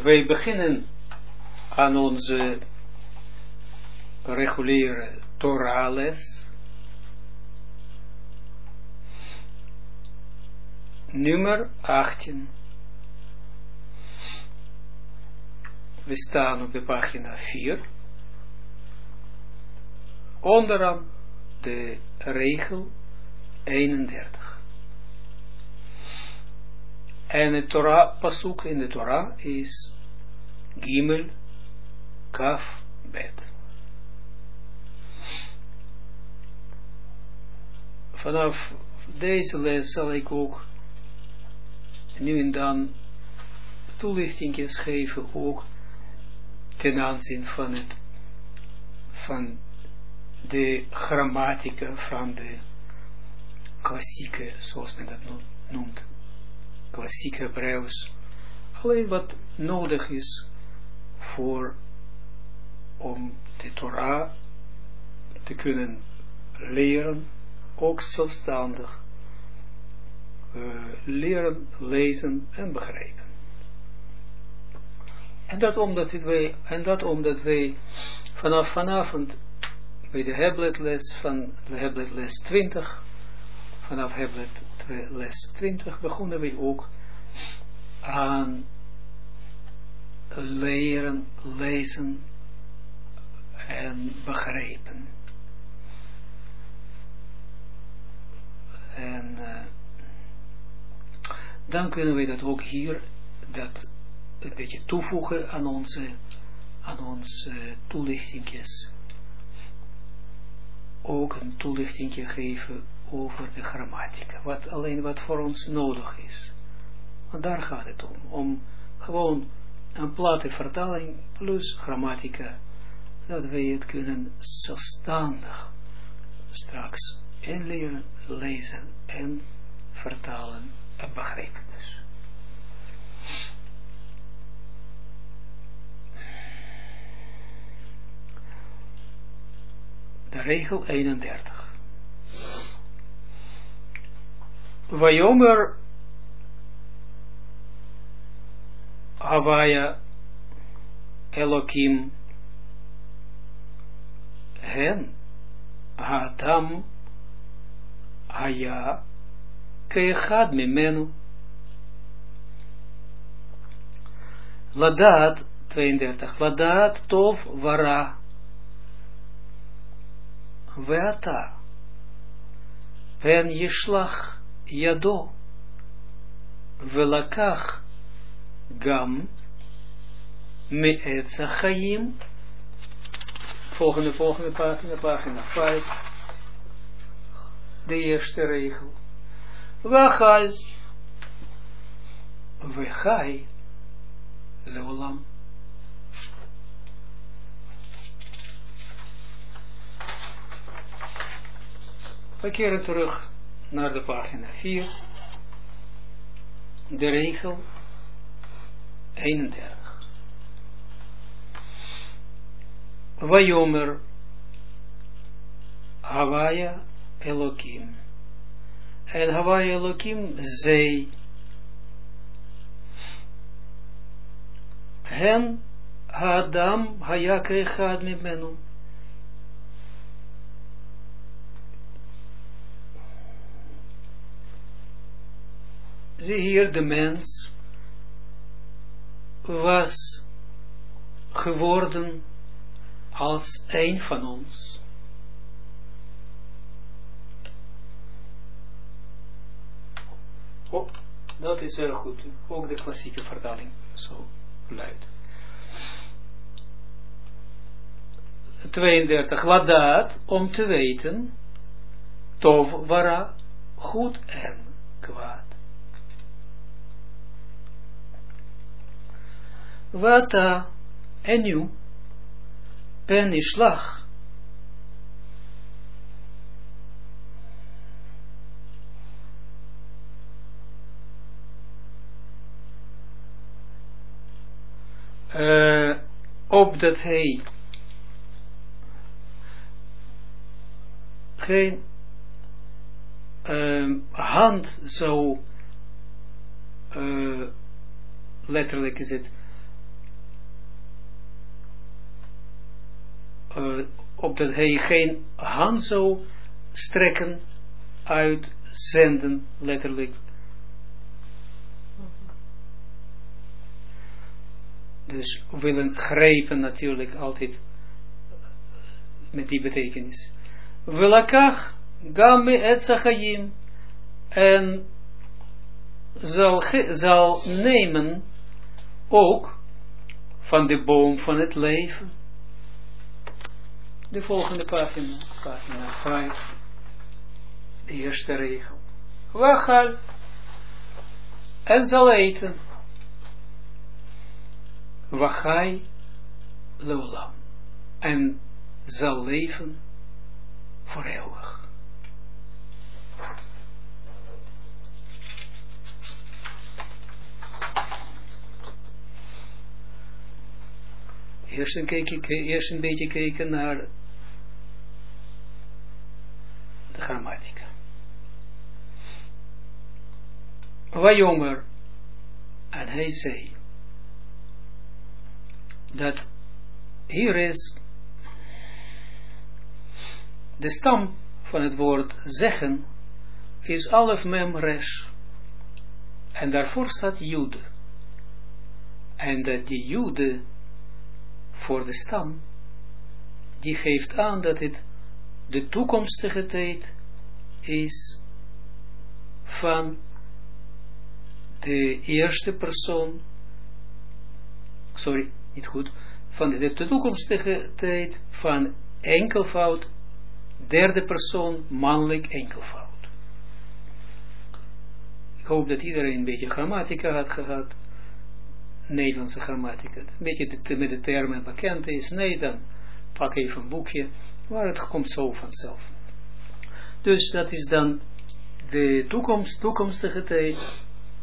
Wij beginnen aan onze reguliere Torah-les, nummer 18. We staan op de pagina 4, onderaan de regel 31. En het Torah-pasuk in de Torah is Gimel Kaf Bet. Vanaf deze les zal ik ook nu en dan toelichtingjes geven, ook ten aanzien van de grammatica van de klassieke, zoals men dat noemt, klassieke Hebreeuws. Alleen wat nodig is om de Torah te kunnen leren, ook zelfstandig leren, lezen en begrijpen. En dat omdat wij vanaf vanavond bij de Heblet-les van de Heblet-les 20, vanaf Heblet-les 20 begonnen we ook aan leren, lezen en begrijpen. En dan kunnen we dat ook hier dat een beetje toevoegen aan onze toelichtingjes. Ook een toelichtingje geven over de grammatica. Wat voor ons nodig is. Want daar gaat het om gewoon een platte vertaling plus grammatica. Dat wij het kunnen zelfstandig straks inleren, lezen en vertalen en begrijpen dus. De regel 31. Vayomer Havaya Elokim Hen Hatam Haya Keechad Mimenu. Ladat 32. Ladat Tov Vara Veata Pen Yishlach Yado Velakach Gam Me'etz Chaim. Volgende pagina 5. De eerste regel. Vechai Leolam. We keren terug naar de pagina 4. De regel 31. Vayomer Havaya Elokim. En Havaya Elokim zei Hen Adam Haya Keechad Mimenu. Zie hier, de mens was geworden als een van ons. Oh, dat is erg goed. Ook de klassieke vertaling zo luidt. 32. Ladat, om te weten, tov vara, goed en kwaad. Wata en nu, pen ishlach. Opdat hij geen hand zou letterlijk is het opdat hij geen hand zou strekken, uitzenden, letterlijk. Dus willen grijpen natuurlijk altijd met die betekenis. Welakach gam me etzachayim, en zal nemen ook van de boom van het leven. De volgende pagina, pagina 5, de eerste regel. Wachal, en zal eten. Wachai leolam, en zal leven voor eeuwig. Eerst een beetje kijken naar de grammatica. Wajomer, en hij zei dat hier is de stam van het woord zeggen is alef mem resh, en daarvoor staat jude, en dat die jude voor de stam, die geeft aan dat het de toekomstige tijd is van de eerste persoon, sorry, niet goed, van de toekomstige tijd van enkelvoud, derde persoon, mannelijk enkelvoud. Ik hoop dat iedereen een beetje grammatica had gehad, Nederlandse grammatica, een beetje met de termen bekend is. Nee, dan pak even een boekje, maar het komt zo vanzelf. Dus dat is dan de toekomstige tijd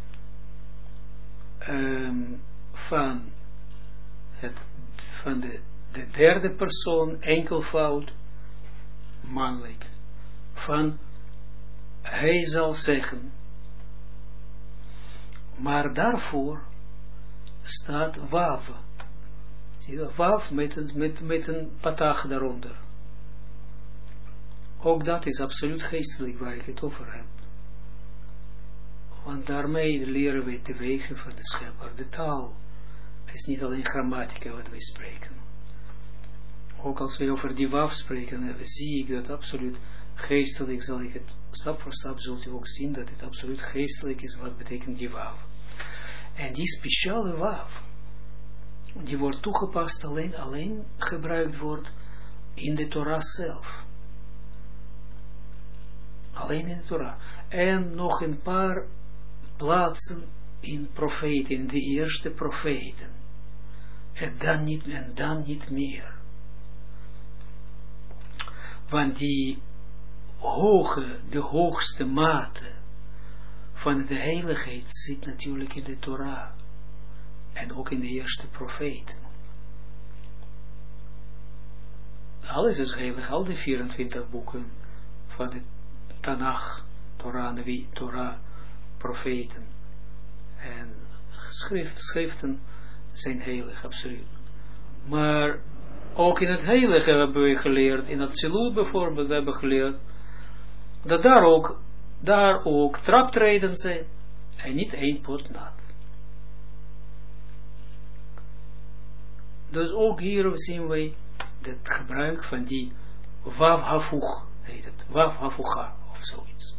van de derde persoon, enkelvoud, mannelijk. Van hij zal zeggen, maar daarvoor staat wav. Zie je, wav met een patach daaronder. Ook dat is absoluut geestelijk waar ik het over heb. Want daarmee leren we de wegen van de schepper. De taal is niet alleen grammatica wat wij spreken. Ook als wij over die wav spreken, zie ik dat absoluut geestelijk, zal ik het stap voor stap, zult u ook zien dat het absoluut geestelijk is, wat betekent die wav. En die speciale wav, die wordt toegepast alleen gebruikt wordt in de Torah zelf. Alleen in de Torah. En nog een paar plaatsen in profeten, in de eerste profeten. En dan niet meer. Want die de hoogste mate van de heiligheid zit natuurlijk in de Torah. En ook in de eerste profeten. Alles is heilig, al die 24 boeken van de Tanach, Torah, Navi, Torah, profeten en schriften zijn heilig, absoluut. Maar ook in het heilige hebben we geleerd, in het Zilut bijvoorbeeld, we hebben geleerd, dat daar ook traptreden zijn en niet één pot nat. Dus ook hier zien wij het gebruik van die wav hafuch, heet het, wav hafucha, of zoiets.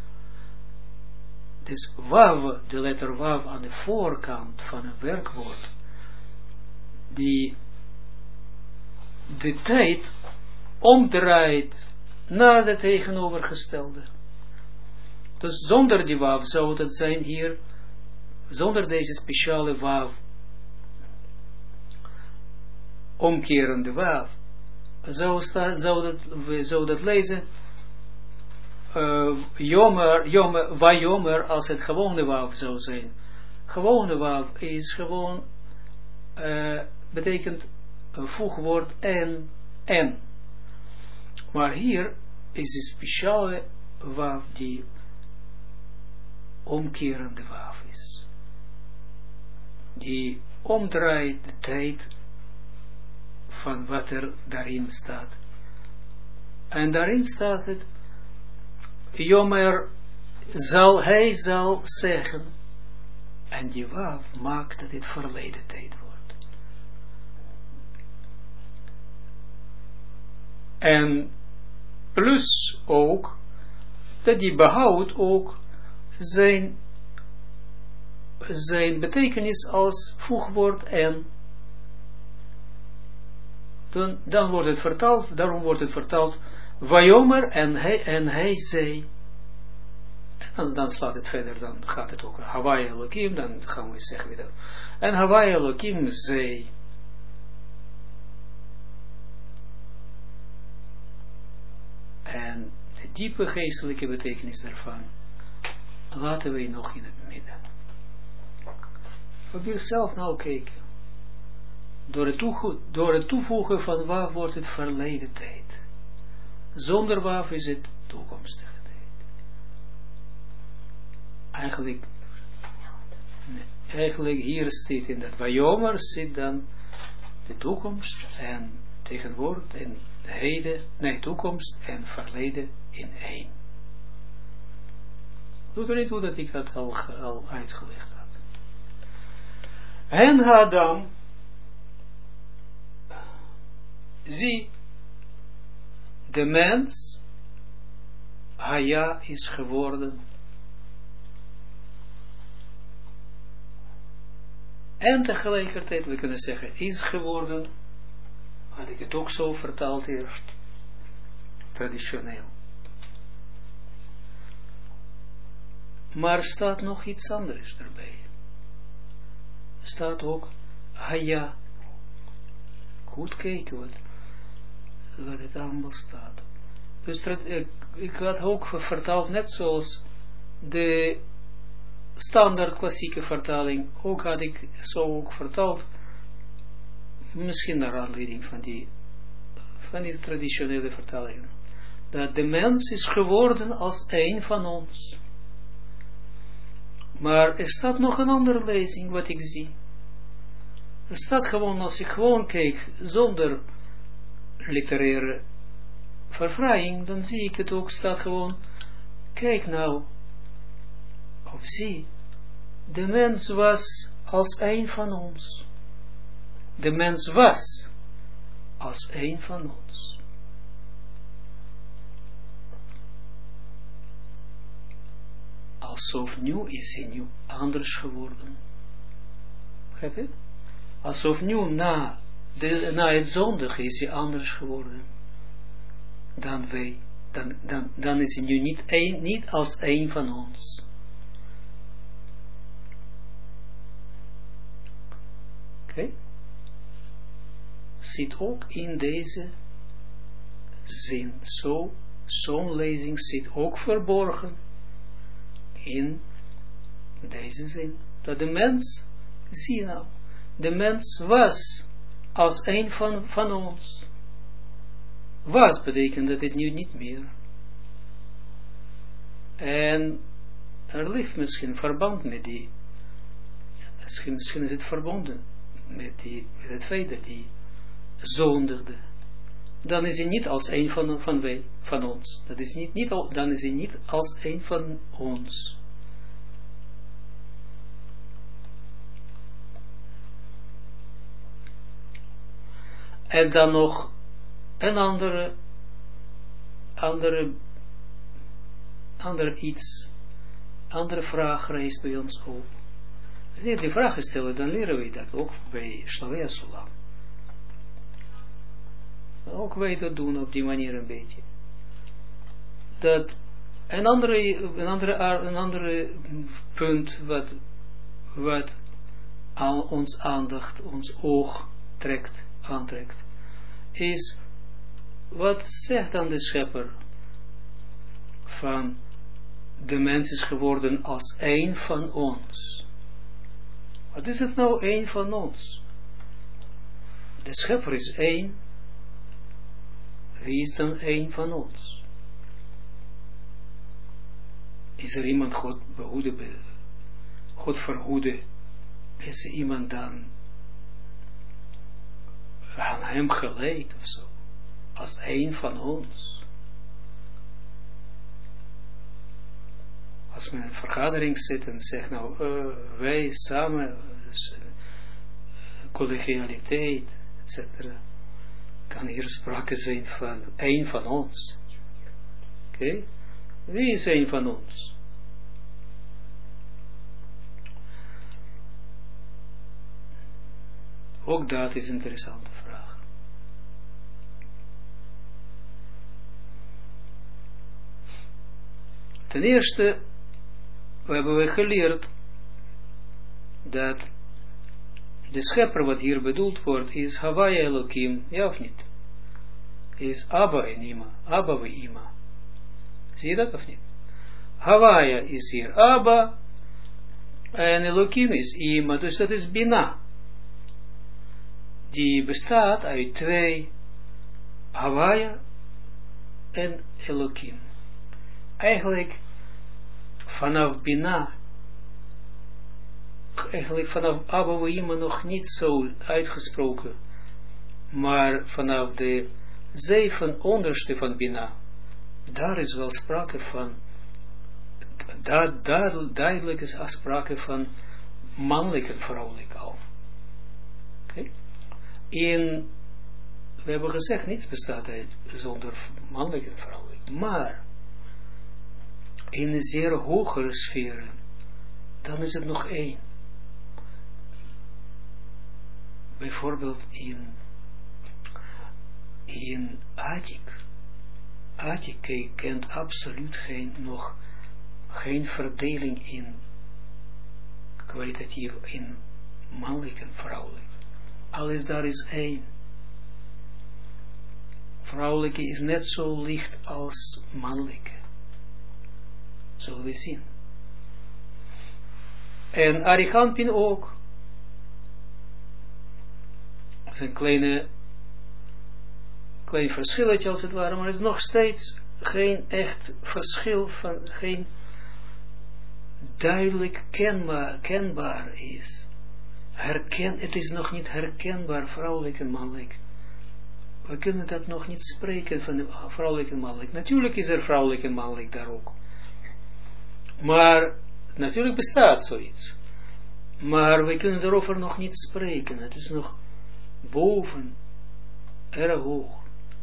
Dus wav, de letter wav aan de voorkant van een werkwoord, die de tijd omdraait naar de tegenovergestelde. Dus zonder die wav zou dat zijn hier, zonder deze speciale wav, omkerende wav, zou dat lezen, vajomer, als het gewone wav zou zijn. Gewone wav is gewoon, betekent een voegwoord en. Maar hier is een speciale wav die omkerende wav is. Die omdraait de tijd van wat er daarin staat. En daarin staat het, Jomer hij zal zeggen, en die wav maakt dat dit verleden tijd wordt. En plus ook, dat die behoudt ook zijn betekenis als voegwoord en. Dan wordt het vertaald, daarom wordt het vertaald, Vajomer en hij zei. En dan slaat het verder, dan gaat het ook Hawaii Elohim, dan gaan we zeggen weer dat. En Hawaii Elohim zei. En de diepe geestelijke betekenis daarvan laten we nog in het midden. Probeer zelf nou kijken. Door het toevoegen van waf wordt het verleden tijd. Zonder waf is het toekomstige tijd. Eigenlijk hier zit in dat Vajomer zit dan de toekomst en tegenwoordig en heden, toekomst en verleden in één. Doe er niet toe dat ik dat al uitgelegd had. En Adam, zie, de mens, Haya is geworden. En tegelijkertijd, we kunnen zeggen, is geworden, had ik het ook zo vertaald eerst, traditioneel. Maar staat nog iets anders erbij. Staat ook Haya. Goed kijken wat het allemaal staat. Dus ik had ook vertaald, net zoals de standaard klassieke vertaling, ook had ik zo ook vertaald, misschien naar aanleiding van die traditionele vertalingen, dat de mens is geworden als een van ons. Maar er staat nog een andere lezing, wat ik zie. Er staat gewoon, als ik gewoon kijk, zonder literaire verfraaiing, dan zie ik het ook, staat gewoon, kijk nou, of zie, de mens was als een van ons. De mens was als een van ons. Alsof nu is hij nu anders geworden. Begrijp je? Alsof nu na het zondige is hij anders geworden dan wij. Dan is hij nu niet als een van ons. Oké? Zit ook in deze zin. Zo'n lezing zit ook verborgen in deze zin. Dat de mens, zie je nou, de mens was als een van ons. Was betekent dat het nu niet meer. En er ligt misschien verband met die, misschien is het verbonden met het feit dat die zondigde. Dan is hij niet als een van ons. Dat is dan is hij niet als een van ons. En dan nog een andere vraag reist bij ons op. Wanneer die vragen stellen, dan leren we dat ook bij Slavia Sulam. Ook wij dat doen op die manier een beetje. Dat een andere punt wat aan ons aandacht, ons oog aantrekt, is wat zegt dan de schepper van de mens is geworden als een van ons. Wat is het nou een van ons? De schepper is één. Wie is dan een van ons? Is er iemand God verhoede? Is er iemand dan aan hem geleid of zo, als een van ons. Als men in een vergadering zit en zegt, nou, wij samen, dus, collegialiteit, etc., kan hier sprake zijn van een van ons. Oké? Wie is een van ons? Ook dat is een interessante vraag. Ten eerste, we hebben geleerd dat de schepper wat hier bedoeld wordt is Havaya Elohim, ja of niet? Is Abba en Ima, Abba we Ima. Zie je dat of niet? Havaya is hier Abba en Elohim is Ima, dus dat is Bina. Die bestaat uit twee, Havaya en Elohim. Eigenlijk vanaf Bina, eigenlijk vanaf Abba we Ima nog niet zo uitgesproken, maar vanaf de 7 onderste van Bina, daar is wel sprake van, daar duidelijk is sprake van mannelijk en vrouwelijk al. Okay? We hebben gezegd, niets bestaat uit zonder mannelijk en vrouwelijk, maar in een zeer hogere sferen, dan is het nog één. Bijvoorbeeld in Atik. Atik kent absoluut geen verdeling in kwalitatief, in mannelijk en vrouwelijk. Alles daar is één. Vrouwelijke is net zo licht als mannelijke. Zullen we zien. En Arihanpin ook. Dat is een klein verschilletje als het ware, maar het is nog steeds geen echt verschil, geen duidelijk kenbaar is. Het is nog niet herkenbaar, vrouwelijk en mannelijk. We kunnen dat nog niet spreken van vrouwelijk en mannelijk. Natuurlijk is er vrouwelijk en mannelijk daar ook. Maar natuurlijk bestaat zoiets. Maar we kunnen erover nog niet spreken. Het is nog boven, erg hoog.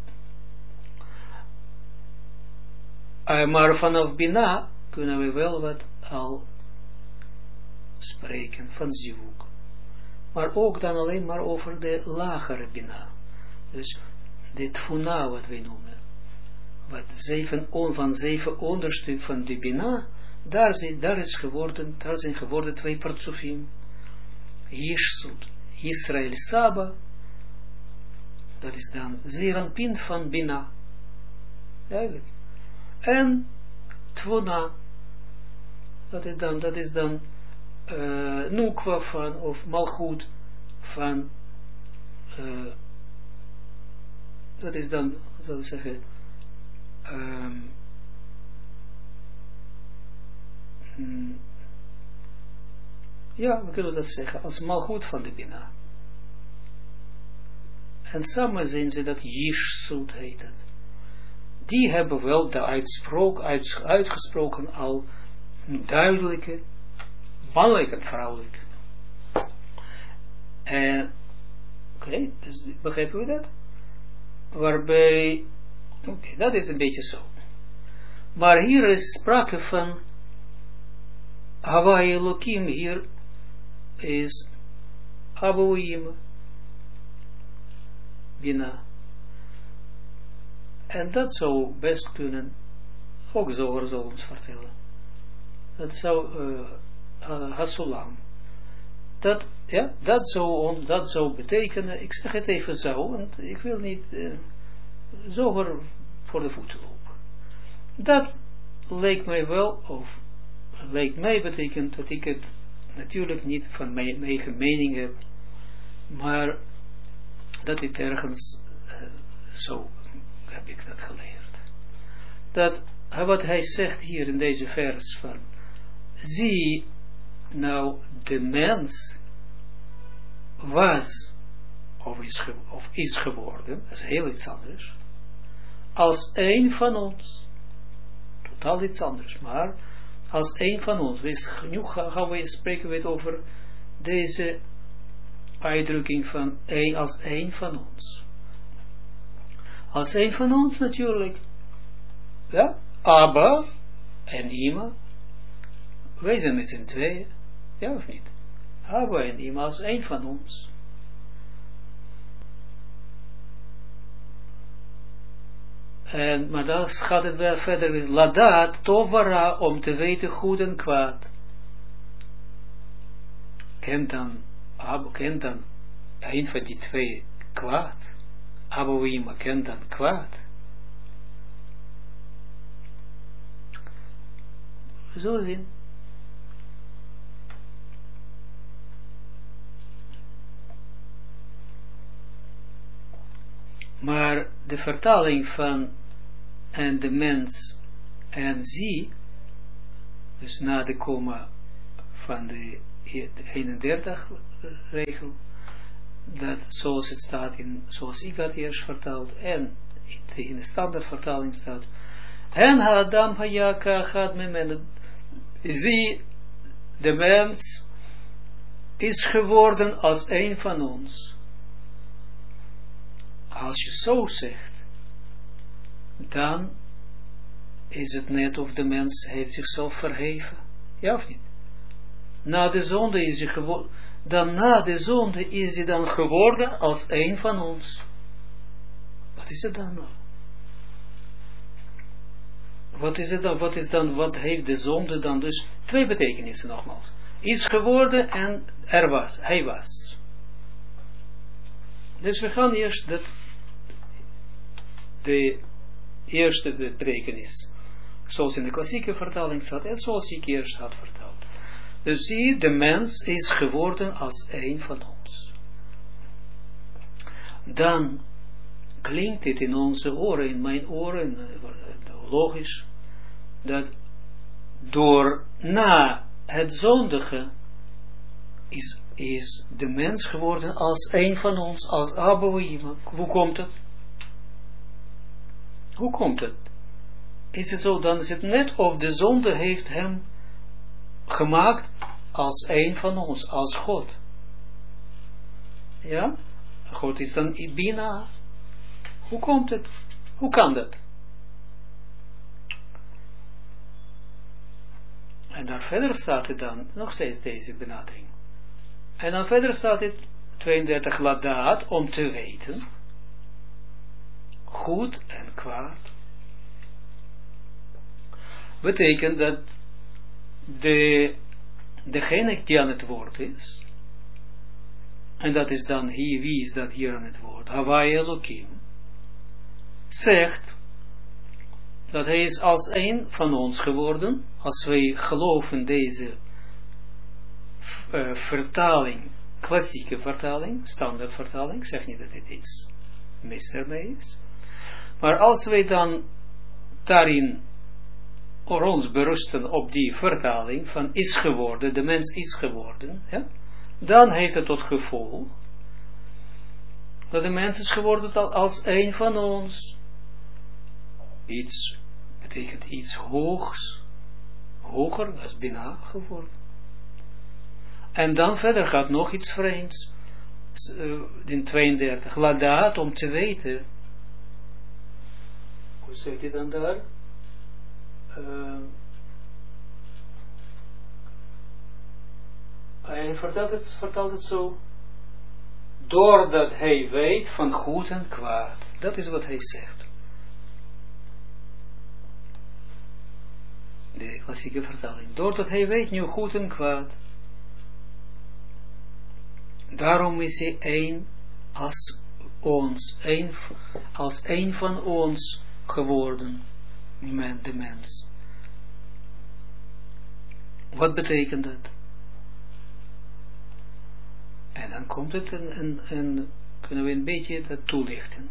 Maar vanaf Bina kunnen we wel wat al spreken van Zivuk. Maar ook dan alleen maar over de lagere Bina. Dus de Tfuna wat wij noemen. Wat van 7 onderste van de Bina, daar zijn geworden 2 partsofim. Yishsut, Israël Saba, dat is dan Zeranpin van Bina. Eigenlijk. En Tvona, dat is dan Nukwa van, of Malchut van, dat is dan, zal ik zeggen, ja, we kunnen dat zeggen, als Malchut van de Bina. En samen zijn ze dat Yishsut heet het. Die hebben wel de uitgesproken al duidelijke, mannelijk en vrouwelijk. Oké, dus begrijpen we dat? Waarbij, oké, dat is een beetje zo. Maar hier is sprake van Havaya Elohim, hier is Abouim, Bina. En dat zou best kunnen, ook Zohar zal ons vertellen. Dat zou Hasulam. Dat zou betekenen, ik zeg het even zo, want ik wil niet Zohar voor de voeten lopen. Dat leek mij wel, of leek mij betekent dat ik het natuurlijk niet van mijn eigen mening heb, maar dat het ergens zo heb ik dat geleerd. Dat wat hij zegt hier in deze vers van, zie nou de mens was of is geworden, dat is heel iets anders, als een van ons, totaal iets anders, maar als een van ons, nu spreken we over deze uitdrukking van als een van ons. Als een van ons natuurlijk, ja, Abba en Ima, wij zijn met z'n tweeën, ja of niet? Abba en Ima als een van ons. Maar dan gaat het wel verder met Ladat, Tovara, om te weten goed en kwaad. Kent dan een van die twee kwaad? Abouima kent dan kwaad. Zo zien. Maar de vertaling van en de mens en zie, dus na de komma van de 31 regel, dat zoals het staat zoals ik dat eerst vertaald en in de standaardvertaling staat, en Adam hayaka gaat men, zie, de mens is geworden als een van ons. Als je zo zegt, dan is het net of de mens heeft zichzelf verheven. Ja of niet? Na de zonde is hij geworden, dan na de zonde is hij dan geworden als een van ons. Wat is het dan? Wat is het dan? Wat heeft de zonde dan? Dus twee betekenissen nogmaals. Is geworden en hij was. Dus we gaan eerst de eerste betekenis, zoals in de klassieke vertaling staat, en zoals ik eerst had verteld. Dus zie, de mens is geworden als een van ons. Dan klinkt het in onze oren, in mijn oren, logisch, dat door na het zondige is de mens geworden als een van ons, als Abouima. Hoe komt het? Hoe komt het? Is het zo, dan is het net of de zonde heeft hem gemaakt als een van ons, als God. Ja? God is dan Bina. Hoe komt het? Hoe kan dat? En dan verder staat het dan, nog steeds deze benadering. En dan verder staat het 32 Ladat, om te weten, goed en kwaad. Betekent dat degene die aan het woord is, en dat is dan hier, wie is dat hier aan het woord? Hawaii Elohim, zegt dat hij is als een van ons geworden, als wij geloven deze vertaling, klassieke vertaling, standaard vertaling, ik zeg niet dat dit iets mis ermee is, maar als wij dan daarin ons berusten op die vertaling van is geworden, de mens is geworden, ja, dan heeft het tot gevolg dat de mens is geworden als een van ons. Iets betekent iets hoger, als Bina geworden. En dan verder gaat nog iets vreemds, in 32, Ladat, om te weten, hoe zeg je dan daar? Hij vertelt het zo, doordat hij weet van goed en kwaad. Dat is wat hij zegt. De klassieke vertaling. Doordat hij weet nu goed en kwaad. Daarom is hij één als ons, als één van ons geworden, de mens. Wat betekent dat? En dan komt het en kunnen we een beetje dat toelichten.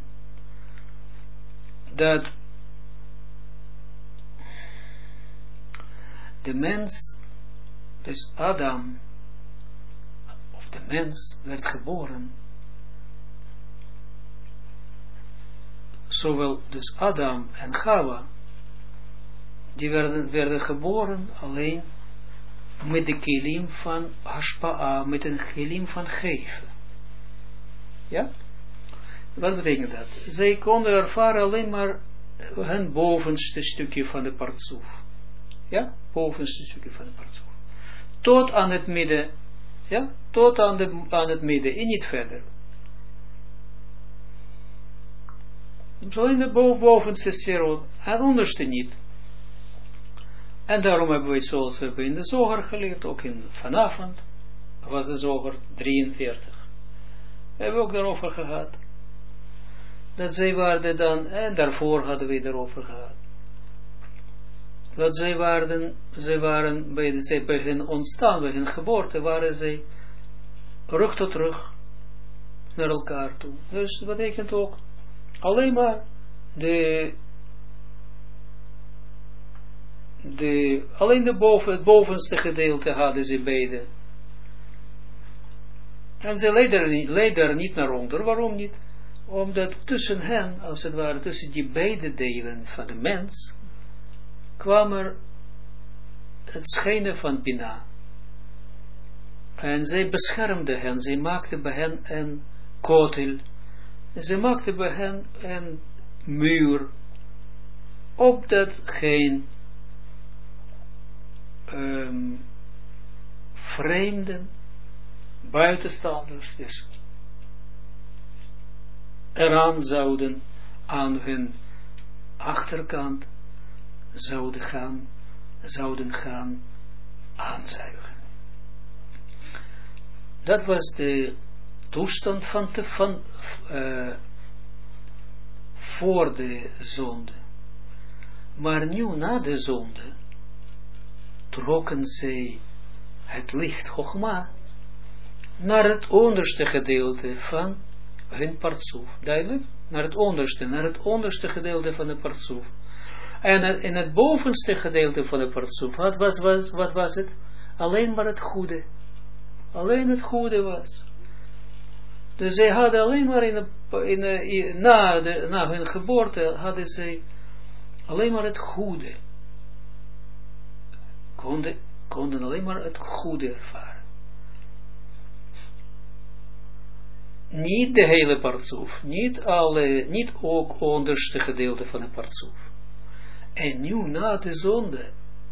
Dat de mens, dus Adam, of de mens, werd geboren zowel dus Adam en Chava, die werden geboren alleen met de kilim van Hashpa'a, met een kilim van geven. Ja? Wat betekent dat? Zij konden ervaren alleen maar hun bovenste stukje van de partsoef. Ja? Bovenste stukje van de partsoef. Tot aan het midden. Ja? Tot aan het midden en niet verder. Dus alleen de bovenste sferot en onderste niet. En daarom hebben we, zoals we hebben in de Zoger geleerd, ook vanavond was de Zoger 43. We hebben ook daarover gehad. Dat zij waren dan, en daarvoor hadden we daarover gehad. Dat zij waren bij hun ontstaan, bij hun geboorte, waren zij rug tot rug naar elkaar toe. Dus dat betekent ook alleen maar alleen het bovenste gedeelte hadden ze beide. En ze leidden er niet naar onder. Waarom niet? Omdat tussen hen, als het ware, tussen die beide delen van de mens, kwam er het schijnen van Bina. En zij beschermde hen, zij maakte bij hen een kotel. En zij maakte bij hen een muur, opdat geen vreemden, buitenstaanders, dus eraan zouden aan hun achterkant zouden gaan aanzuigen. Dat was de toestand voor de zonde. Maar nu na de zonde trokken zij het licht Chogma naar het onderste gedeelte van hun partsoef. Duidelijk? Naar het onderste gedeelte van de partsoef. En in het bovenste gedeelte van de partsoef, wat was het? Alleen maar het goede. Alleen het goede was. Dus zij hadden alleen maar na hun geboorte, hadden zij alleen maar het goede. Konden alleen maar het goede ervaren. Niet de hele partsoef, niet ook onderste gedeelte van de partsoef. En nu na de zonde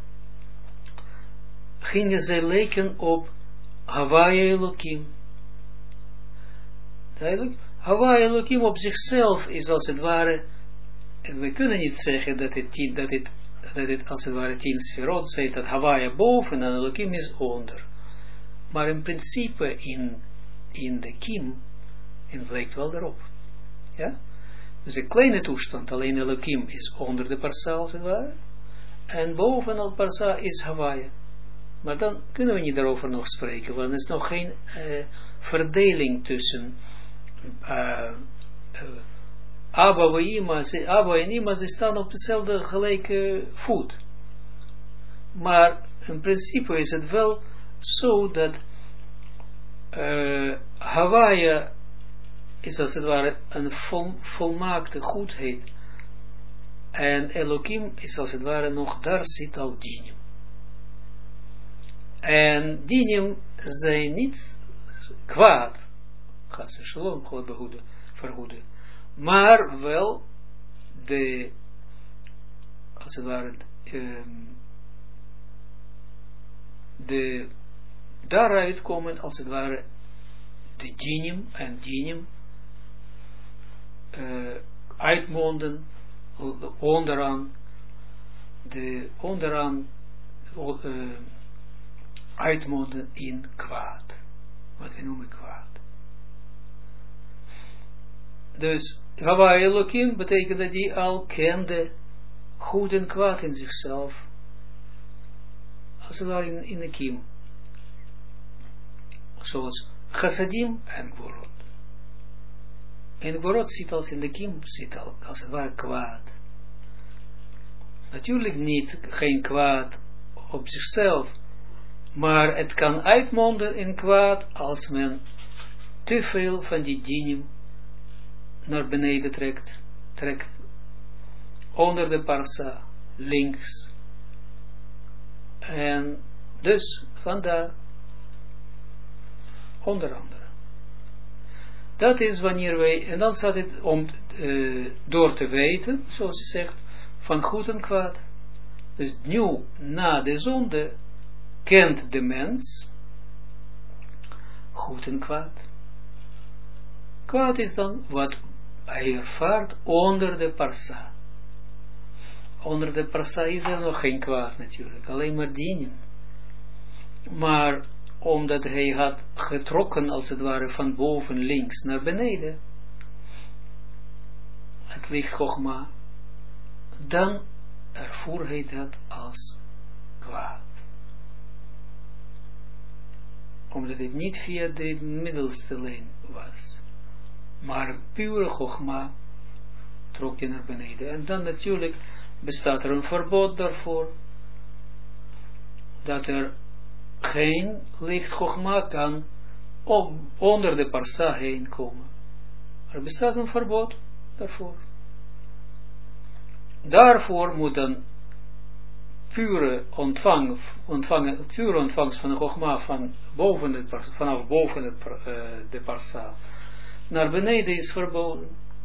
gingen zij lijken op Hawaii Elohim. Duidelijk? Hawaii Elohim op zichzelf is als het ware, en we kunnen niet zeggen dat het als het ware 10 sferot zijn, dat Hawaii boven en Elohim is onder. Maar in principe in de Kim, en het lijkt wel daarop. Ja? Dus een kleine toestand, alleen Elohim is onder de parsa als het ware, en boven al parsa is Hawaii. Maar dan kunnen we niet daarover nog spreken, want er is nog geen verdeling tussen Abba en Ima, ze staan op dezelfde gelijke voet. Maar in principe is het wel zo dat Hawaii is als het ware een volmaakte goedheid. En Elohim is als het ware nog, daar zit al Dinim. En Dinim zijn niet kwaad. Gaat ze shalom, God verhoeden. Maar wel als het ware, daaruit komen als het ware de Dinim en Dinim uitmonden onderaan uitmonden in kwaad. Wat we noemen kwaad. Dus Hawaii Elohim betekent dat hij al kende goed en kwaad in zichzelf. Als het ware in de Kim. Zoals Chassadim en Gvorot. En Gvorot zit als in de Kim, zit al als het ware kwaad. Natuurlijk niet, geen kwaad op zichzelf. Maar het kan uitmonden in kwaad als men te veel van die dinim naar beneden trekt onder de parsa, links. En dus, vandaar, onder andere. Dat is wanneer wij, en dan staat het om door te weten, zoals je zegt, van goed en kwaad. Dus nu, na de zonde, kent de mens goed en kwaad. Kwaad is dan wat hij ervaart onder de parsa. Onder de parsa is er nog geen kwaad natuurlijk, alleen maar dienen. Maar omdat hij had getrokken, als het ware, van boven links naar beneden, het licht Chogma, dan ervoer hij dat als kwaad. Omdat het niet via de middelste lijn was, maar pure Chogma trok je naar beneden. En dan natuurlijk bestaat er een verbod daarvoor, dat er geen licht Chogma kan onder de parsa heen komen. Er bestaat een verbod daarvoor. Daarvoor moet dan pure ontvangst van de Chogma vanaf boven de parsa naar beneden is verboden.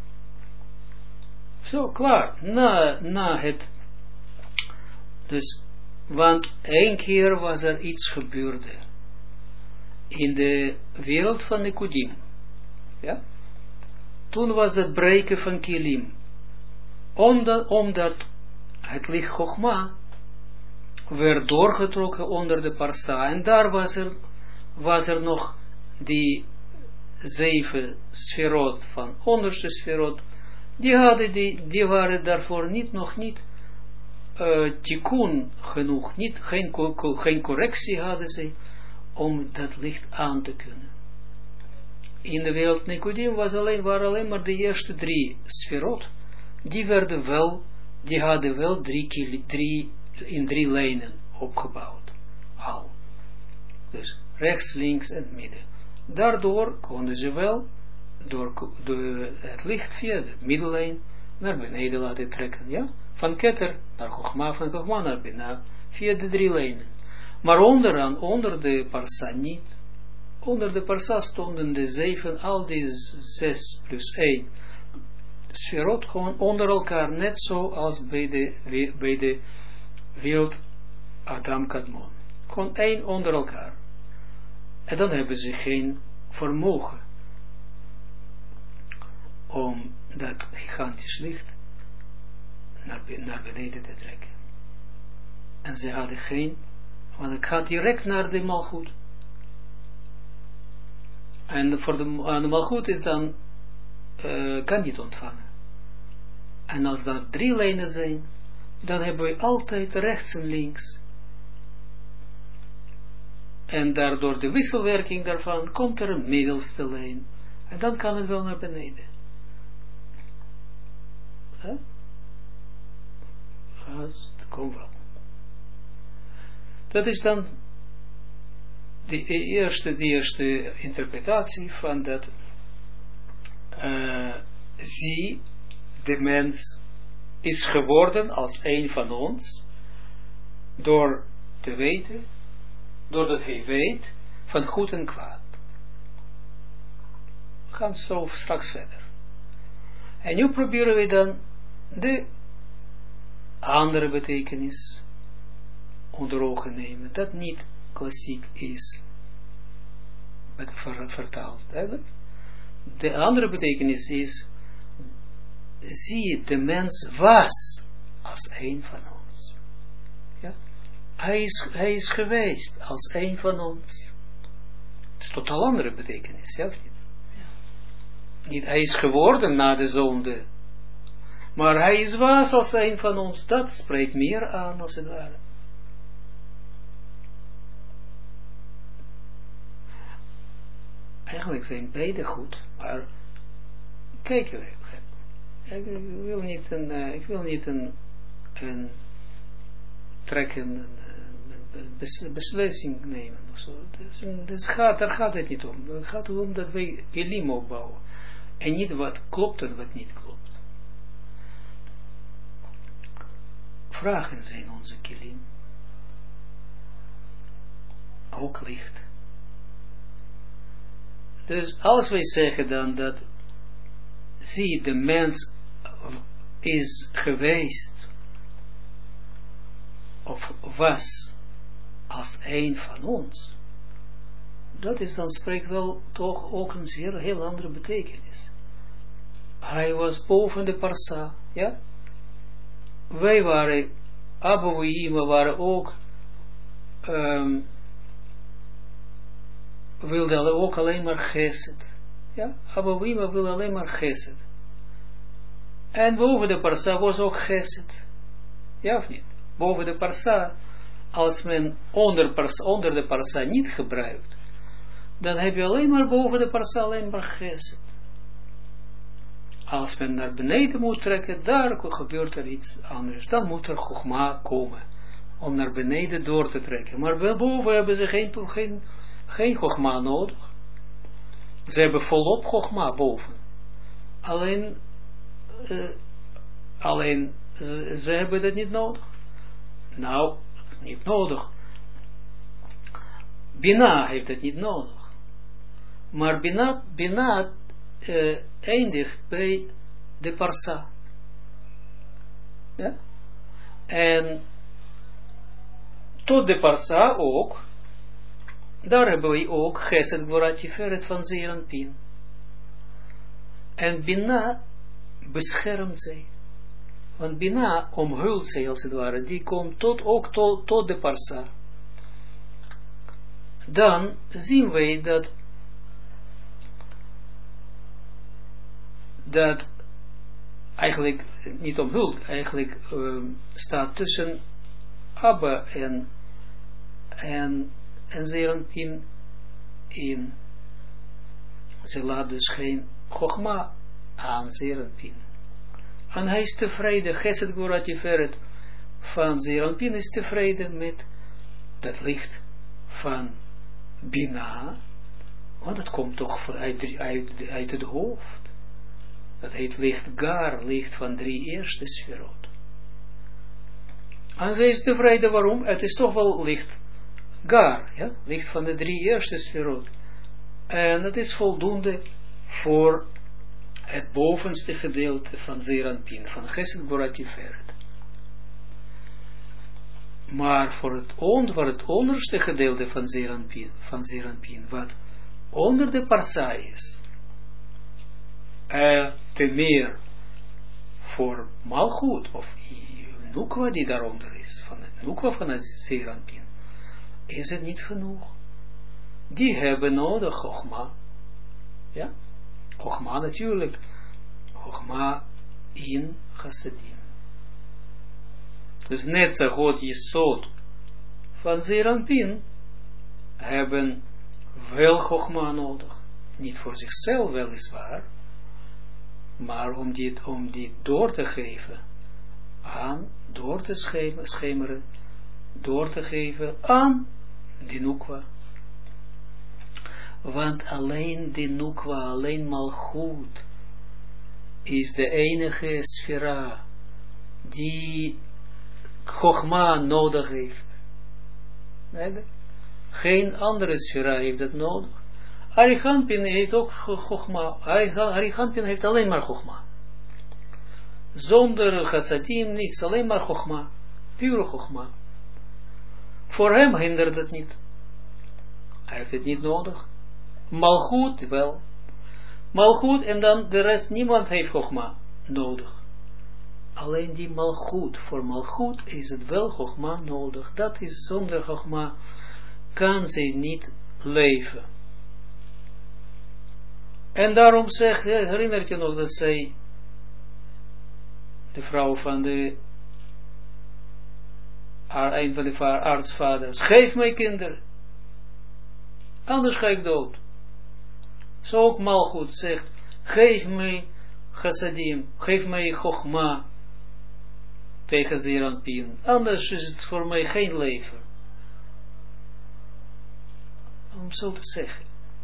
Zo, klaar. Na het. Dus, want één keer was er iets gebeurde in de wereld van de Kudim. Ja? Toen was het breken van Kilim. Omdat het licht Chogma werd doorgetrokken onder de parsa. En daar was er nog die 7 sferot van onderste sferot. Die waren daarvoor nog niet tikkun genoeg. Geen correctie hadden ze om dat licht aan te kunnen. In de wereld Nikodim waren alleen maar de eerste 3 sferot. Die hadden wel 3 in 3 lijnen opgebouwd. Al. Dus rechts, links en midden. Daardoor konden ze wel door het licht via de middellijn naar beneden laten trekken. Ja? Van Keter naar Chogma, van Chogma naar beneden. Via de 3 lijnen. Maar onder de parsa niet. Onder de parsa stonden de 7, al die 6 plus 1 sferot gewoon onder elkaar, net zoals bij de wereld Adam Kadmon. Gewoon 1 onder elkaar. En dan hebben ze geen vermogen om dat gigantisch licht naar beneden te trekken. En ze hadden geen, want het gaat direct naar de Malchut. En voor de Malchut is dan, kan niet ontvangen. En als dat 3 lijnen zijn, dan hebben we altijd rechts en links. En daardoor de wisselwerking daarvan komt er een middelste lijn. En dan kan het wel naar beneden. Het komt wel. Dat is dan de eerste interpretatie van dat. Zie, de mens is geworden als een van ons, door te weten, doordat hij weet van goed en kwaad. We gaan zo straks verder. En nu proberen we dan de andere betekenis onder ogen nemen, dat niet klassiek is vertaald. De andere betekenis is, zie, de mens was als een van ons. Ja? Hij is geweest als een van ons. Het is totaal andere betekenis, ja of niet? Niet hij is geworden na de zonde, maar hij was als een van ons. Dat spreekt meer aan als het ware. Eigenlijk zijn beide goed, maar kijk, ik wil niet een trekken, een beslissing nemen of zo. Daar gaat het niet om. Het gaat erom dat wij elim opbouwen. En niet wat klopt en wat niet klopt. vragen zijn onze kilim. Ook licht. Dus als wij zeggen dan dat, zie, de mens is geweest, of was, als een van ons, dat is dan spreekt wel toch ook een zeer heel andere betekenis. Hij was boven de parsa, ja. Wij waren, Abouima waren ook, wilde ook alleen maar gesed. Ja, Abouima wilde alleen maar gesed. En boven de parsa was ook gesed. Ja of niet? Boven de parsa, als men onder de parsa niet gebruikt, dan heb je alleen maar boven de parsa alleen maar gesed. Als men naar beneden moet trekken, daar gebeurt er iets anders. Dan moet er chogma komen, om naar beneden door te trekken. Maar boven hebben ze geen chogma nodig. Ze hebben volop chogma boven. Alleen ze hebben dat niet nodig. Nou, niet nodig. Bina heeft het niet nodig. Maar Bina eindigt bij de parsa. Ja? En tot de parsa ook, daar hebben we ook Gesed Gvura Tiferet van Zeer en Pin. En Bina beschermt zij. Want Bina omhult zij als het ware, die komt tot de parsa. Dan zien wij dat eigenlijk niet omhult, eigenlijk staat tussen Abba en Zeranpin in. Ze laat dus geen Chogma aan Zeranpin. En hij is tevreden, Gesed Gvura Tiferet van Zeranpin is tevreden met dat licht van Bina, want dat komt toch uit het hoofd. Dat heet licht Gar, licht van 3 eerste sferot. En zij is tevreden, waarom? Het is toch wel licht Gar, ja? Licht van de 3 eerste sferot. En het is voldoende voor het bovenste gedeelte van Zeranpin, van Gesed Gvura Tiferet. Maar voor het onderste gedeelte van Zeranpin, wat onder de parsa is, te meer voor Malchut, of Nukwa die daaronder is, van het Nukwa van Zeranpin, is het niet genoeg. Die hebben nodig Chogma. Ja? Chogma natuurlijk. Chogma in Chasadim. Dus net zo goed Jesod van Zeranpin hebben wel Chogma nodig. Niet voor zichzelf weliswaar, maar om die door te geven aan, door te schemeren, door te geven aan die Nukwa. Want alleen die Nukwa, alleen Malchut, is de enige sfera die Chogma nodig heeft. Nee? Geen andere sfera heeft dat nodig. Arihanpin heeft ook Chogma. Arihanpin heeft alleen maar Chogma. Zonder Chassadim niets, alleen maar Chogma. Pure Chogma. Voor hem hindert het niet. Hij heeft het niet nodig. Malchut wel. Malchut en dan de rest, niemand heeft Chogma nodig. Alleen die Malchut. Voor Malchut is het wel Chogma nodig. Dat is zonder Chogma kan zij niet leven. En daarom zegt, herinnert je nog dat zij, de vrouw van een van de aartsvaders, geef mij kinderen, anders ga ik dood. Zo ook Malchut zegt, geef mij Chassadim, geef mij Chogma tegen Zeranpin, anders is het voor mij geen leven. Om zo te zeggen.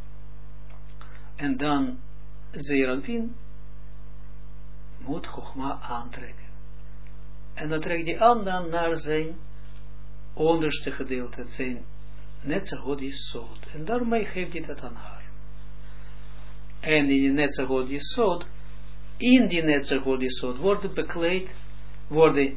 En dan Zeranpin moet Chogma aantrekken. En dan trekt hij aan dan naar zijn onderste gedeelte, zijn Netzachot Yesod. En daarmee geeft hij dat aan haar. En in die Netzachot Yesod, in die Netzachot Yesod worden bekleed, worden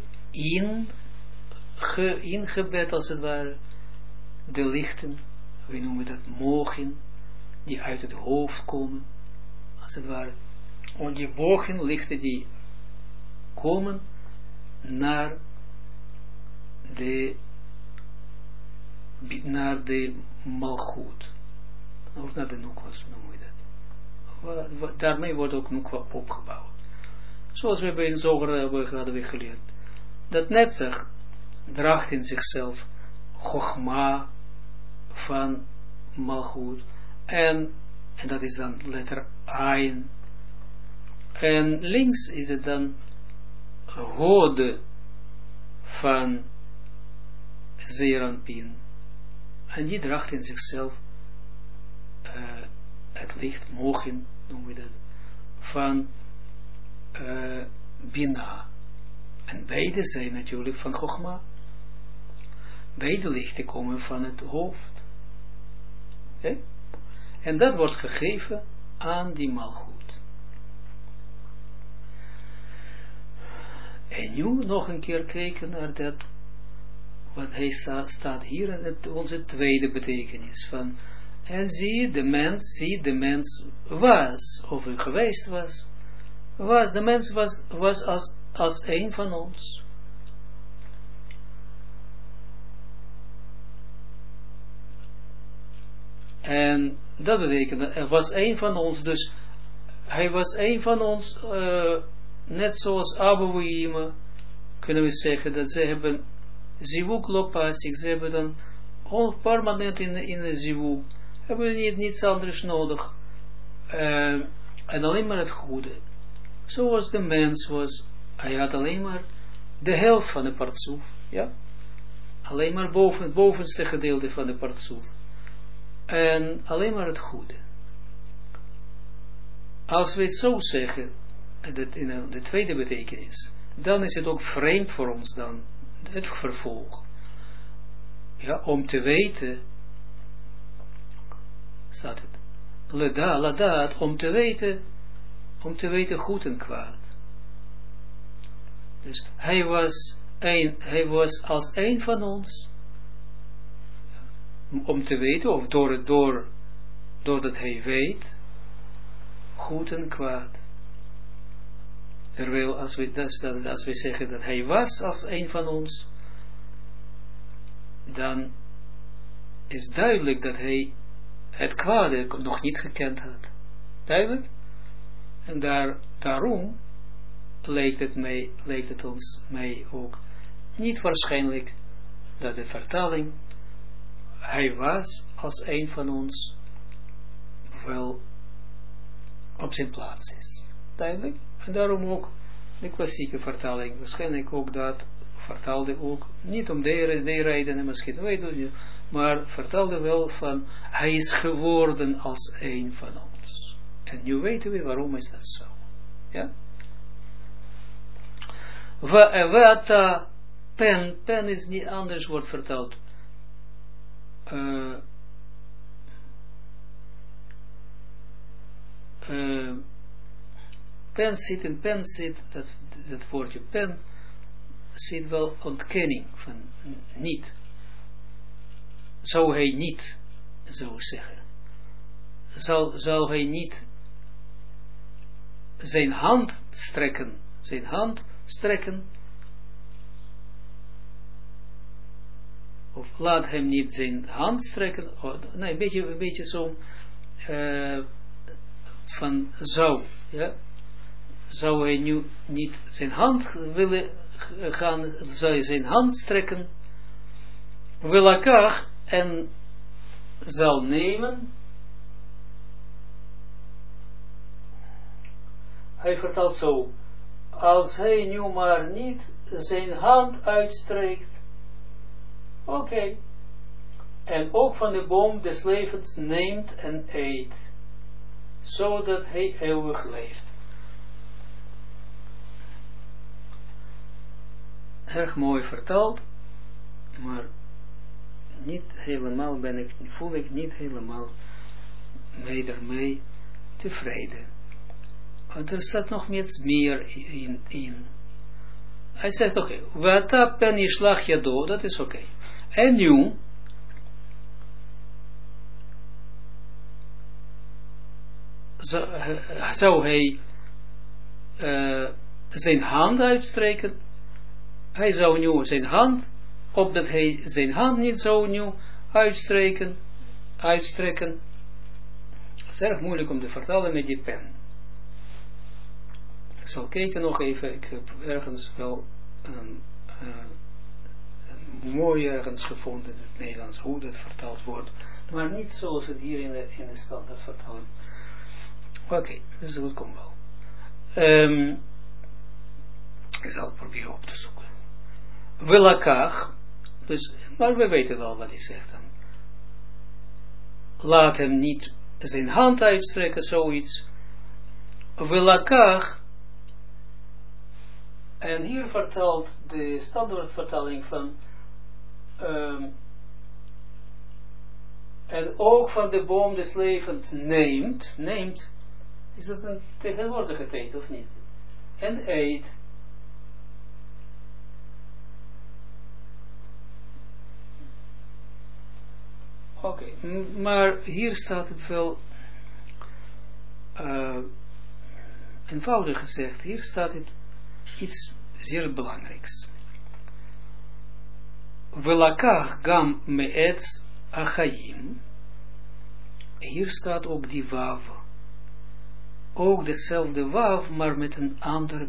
ingebed als het ware, de lichten, we noemen dat mogen, die uit het hoofd komen, als het ware. En die mogen, lichten die komen naar de malgoed. Of naar de nukwas, noemen we dat. Daarmee wordt ook nukwa opgebouwd. Zoals we bij een zoger hadden we geleerd. Dat netzach draagt in zichzelf Chochma van malgoed. En dat is dan letter Ayin. En links is het dan Hode van Zeranpin. En die draagt in zichzelf het licht, mogen, noemen we dat, van Bina. En beide zijn natuurlijk van Chochma. Beide lichten komen van het hoofd. Okay? En dat wordt gegeven aan die malgoed. En nu nog een keer kijken naar dat, wat hij staat hier, in onze tweede betekenis van, en zie de mens was, of hij geweest was, de mens was als een van ons. En dat betekent, er was een van ons, dus hij was een van ons, net zoals Abouima, kunnen we zeggen, dat ze hebben zivuk lopasik, ze hebben dan permanent in de zivuk, hebben niets anders nodig, en alleen maar het goede. Zoals de mens was, hij had alleen maar de helft van de partsoef, ja, alleen maar het bovenste gedeelte van de partsoef. En alleen maar het goede. Als we het zo zeggen, in de tweede betekenis, dan is het ook vreemd voor ons dan, het vervolg. Ja, om te weten, staat het, ladat, om te weten goed en kwaad. Dus hij was als een van ons, om te weten, of doordat hij weet, goed en kwaad. Terwijl als we zeggen dat hij was als een van ons, dan is duidelijk dat hij het kwade nog niet gekend had. Duidelijk? En daarom leek het ons mij ook niet waarschijnlijk dat de vertaling hij was als een van ons wel op zijn plaats is. Duidelijk? En daarom ook de klassieke vertaling, waarschijnlijk ook dat vertaalde ook, niet om de redenen misschien, weet je niet, maar vertaalde wel van, hij is geworden als een van ons. En nu weten we waarom is dat zo. Ja? Wata, pen is niet anders wordt vertaald. Pen zit, dat woordje pen, zit wel ontkenning van niet. Zou hij niet, zo zeggen. Zou hij niet zijn hand strekken, of laat hem niet zijn hand strekken, nee, een beetje zo, van zou, ja. Zou hij nu niet zijn hand willen gaan, zou hij zijn hand strekken, willakach, en zal nemen. Hij vertelt zo, als hij nu maar niet zijn hand uitstrekt, oké, en ook van de boom des levens neemt en eet, zodat hij eeuwig leeft. erg mooi vertaald, maar niet helemaal voel ik niet helemaal daarmee tevreden. Want er staat nog iets meer in. Hij zegt, oké, Vata pen yishlach yado, dat is oké. En nu, zou hij zijn hand uitstrekken. Hij zou nu zijn hand, opdat hij zijn hand niet zou nu uitstrekken. Het is erg moeilijk om te vertalen met die pen. Ik zal kijken nog even, ik heb ergens wel een mooi ergens gevonden in het Nederlands, hoe dat vertaald wordt. Maar niet zoals het hier in de standaard vertalen. Oké, dus dat komt wel. Ik zal het proberen op te zoeken. Welakach, dus, maar we weten wel wat hij zegt dan. Laat hem niet zijn hand uitstrekken, zoiets. Welakach, en hier vertelt de standaardvertaling van en ook van de boom des levens neemt, is dat een tegenwoordige tijd of niet? En eet. Oké, maar hier staat het wel eenvoudig gezegd, hier staat het iets zeer belangrijks. Velakach gam me'etz achayim. Hier staat ook die wav. Ook dezelfde wav, maar met een andere,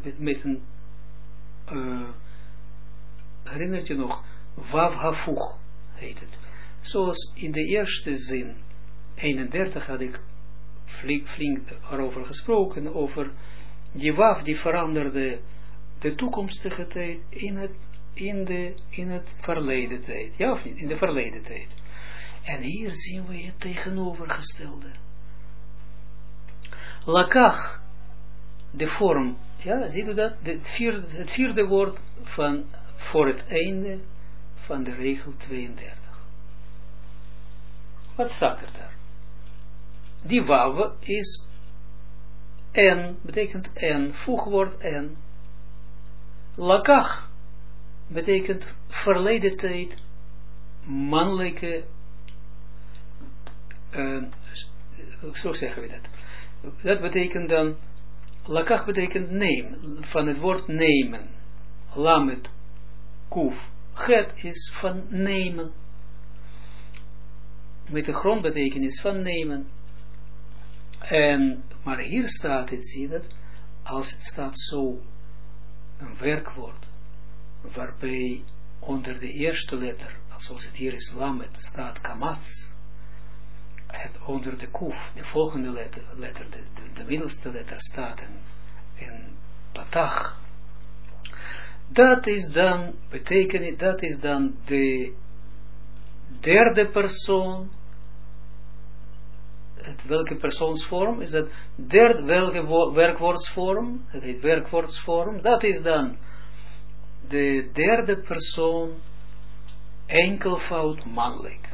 herinnert je nog, wav hafuch heet het. Zoals in de eerste zin, 31 had ik flink erover gesproken, over die wav die veranderde de toekomstige tijd in het verleden tijd. Ja of niet? In de verleden tijd. En hier zien we het tegenovergestelde. Lakach, de vorm, ja, ziet u dat? Het vierde woord voor het einde van de regel 32. Wat staat er daar? Die wav is en, betekent en, voegwoord en. Lakach betekent verleden tijd, mannelijke, zo zeggen we dat. Dat betekent dan, lakach betekent nemen, van het woord nemen. Lamet, kuf, het is van nemen. Met de grondbetekenis van nemen. Maar hier staat het, zie je dat, als het staat zo, een werkwoord, waarbij onder de eerste letter, zoals het hier is lamet, staat kamats, en onder de kuf, de volgende letter, de middelste letter staat een patach. Dat is dan, dat is dan de derde persoon. Welke persoonsvorm is dat? Welke werkwoordsvorm? Het heet werkwoordsvorm. Dat is dan de derde persoon enkelvoud mannelijk.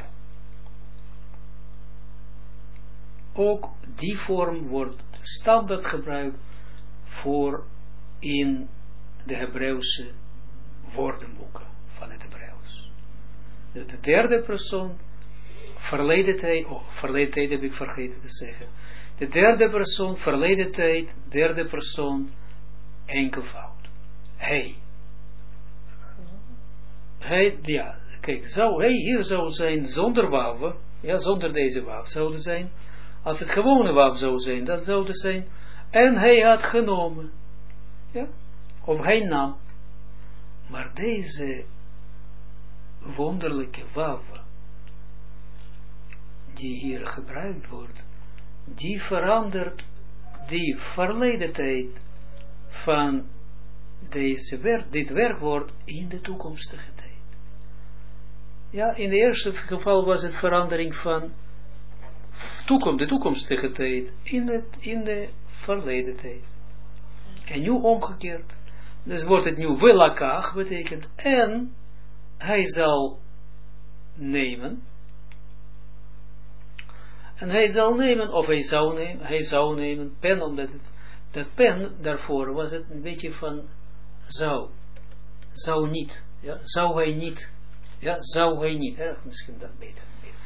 Ook die vorm wordt standaard gebruikt voor in de Hebreeuwse woordenboeken van het Hebreeuws. De derde persoon, verleden tijd heb ik vergeten te zeggen. De derde persoon, verleden tijd, derde persoon, enkelvoud. Hij, ja, kijk, hij hier zou zijn zonder wav, ja, zonder deze wav zou het zijn. Als het gewone wav zou zijn, dan zou het zijn, en hij had genomen. Ja, of hij nam. Maar deze wonderlijke wav, die hier gebruikt wordt, die verandert die verleden tijd van dit werkwoord in de toekomstige tijd. Ja, in het eerste geval was het verandering van de toekomstige tijd in de verleden tijd. En nu omgekeerd, Dus wordt het nu welakach, betekent en hij zal nemen. En hij zal nemen, of hij zou nemen, pen, omdat dat pen, daarvoor was het een beetje van zou niet, ja, zou hij niet, misschien dat beter.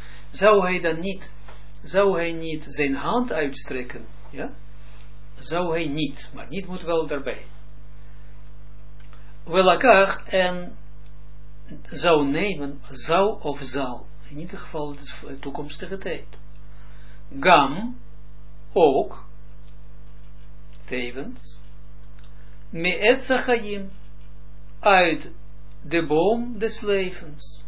Zou hij niet zijn hand uitstrekken, ja, zou hij niet, maar niet moet wel daarbij. Welakach en zou nemen, zou of zal, in ieder geval het is toekomstige tijd. Gam, ook, tevens, me'et zachayim, uit de boom des levens.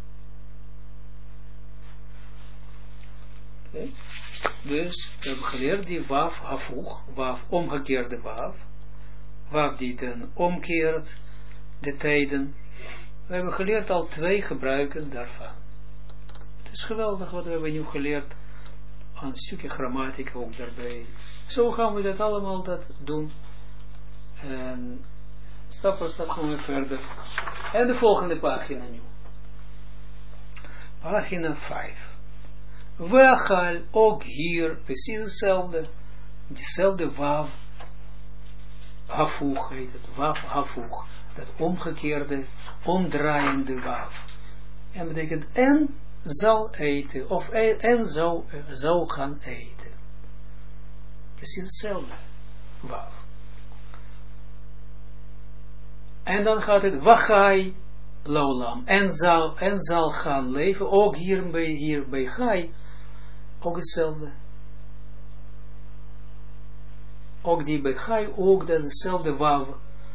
Okay. Dus we hebben geleerd die waf hafuch, waf omgekeerde waf die dan omkeert de tijden. We hebben geleerd al 2 gebruiken daarvan. Het is geweldig wat we hebben nu geleerd. Een stukje grammatica ook daarbij. Zo gaan we dat allemaal doen. En stap voor stap gaan we verder. En de volgende pagina nu. Pagina 5. Wachal, ook hier, precies hetzelfde. Diezelfde wav. Hafuch heet het. Wav hafuch. Dat omgekeerde, omdraaiende wav. En betekent en zal eten, of en zou gaan eten. Precies hetzelfde. Wav. En dan gaat het wachai laulam. En zal gaan leven. Ook hier bij gai. Ook hetzelfde. Ook die bij gai. Ook dat hetzelfde wav.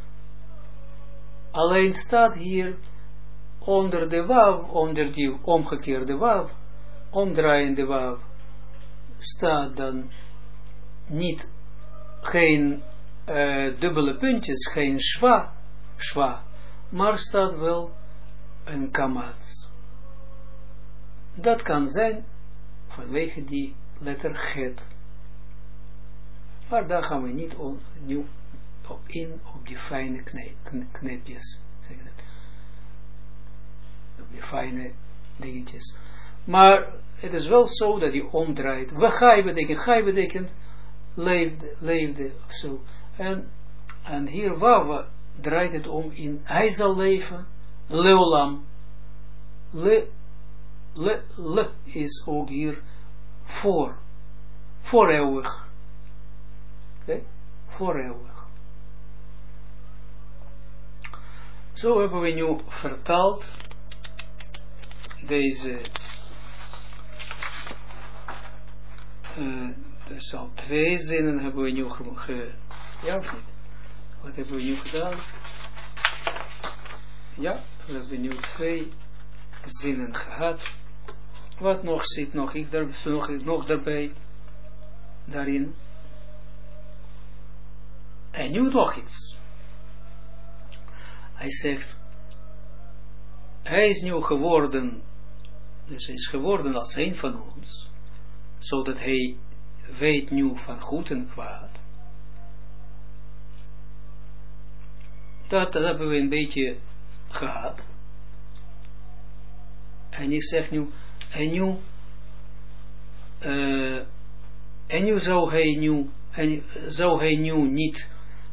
Alleen staat hier onder de wav, onder die omgekeerde wav, omdraaiende wav, staat dan niet, geen dubbele puntjes, geen schwa, maar staat wel een kamats. Dat kan zijn vanwege die letter get. Maar daar gaan we niet nu op in, op die fijne kneepjes, zeg je dat. Op die fijne dingetjes. Maar het is wel zo dat die omdraait. Gai betekent leefde of zo. En hier wawa draait het om in hij zal leven, leolam. Le is ook hier voor eeuwig. Oké? Voor eeuwig. Zo hebben we nu vertaald deze dus al 2 zinnen hebben we nu ja of niet? Wat hebben we nu gedaan? Ja, we hebben nu 2 zinnen gehad. Wat nog zit nog daarbij daarin? En nu nog iets. Hij zegt, hij is nu geworden, dus hij is geworden als een van ons, zodat hij weet nu van goed en kwaad. Dat hebben we een beetje gehad. En hij zegt nu, en nu zou hij nu niet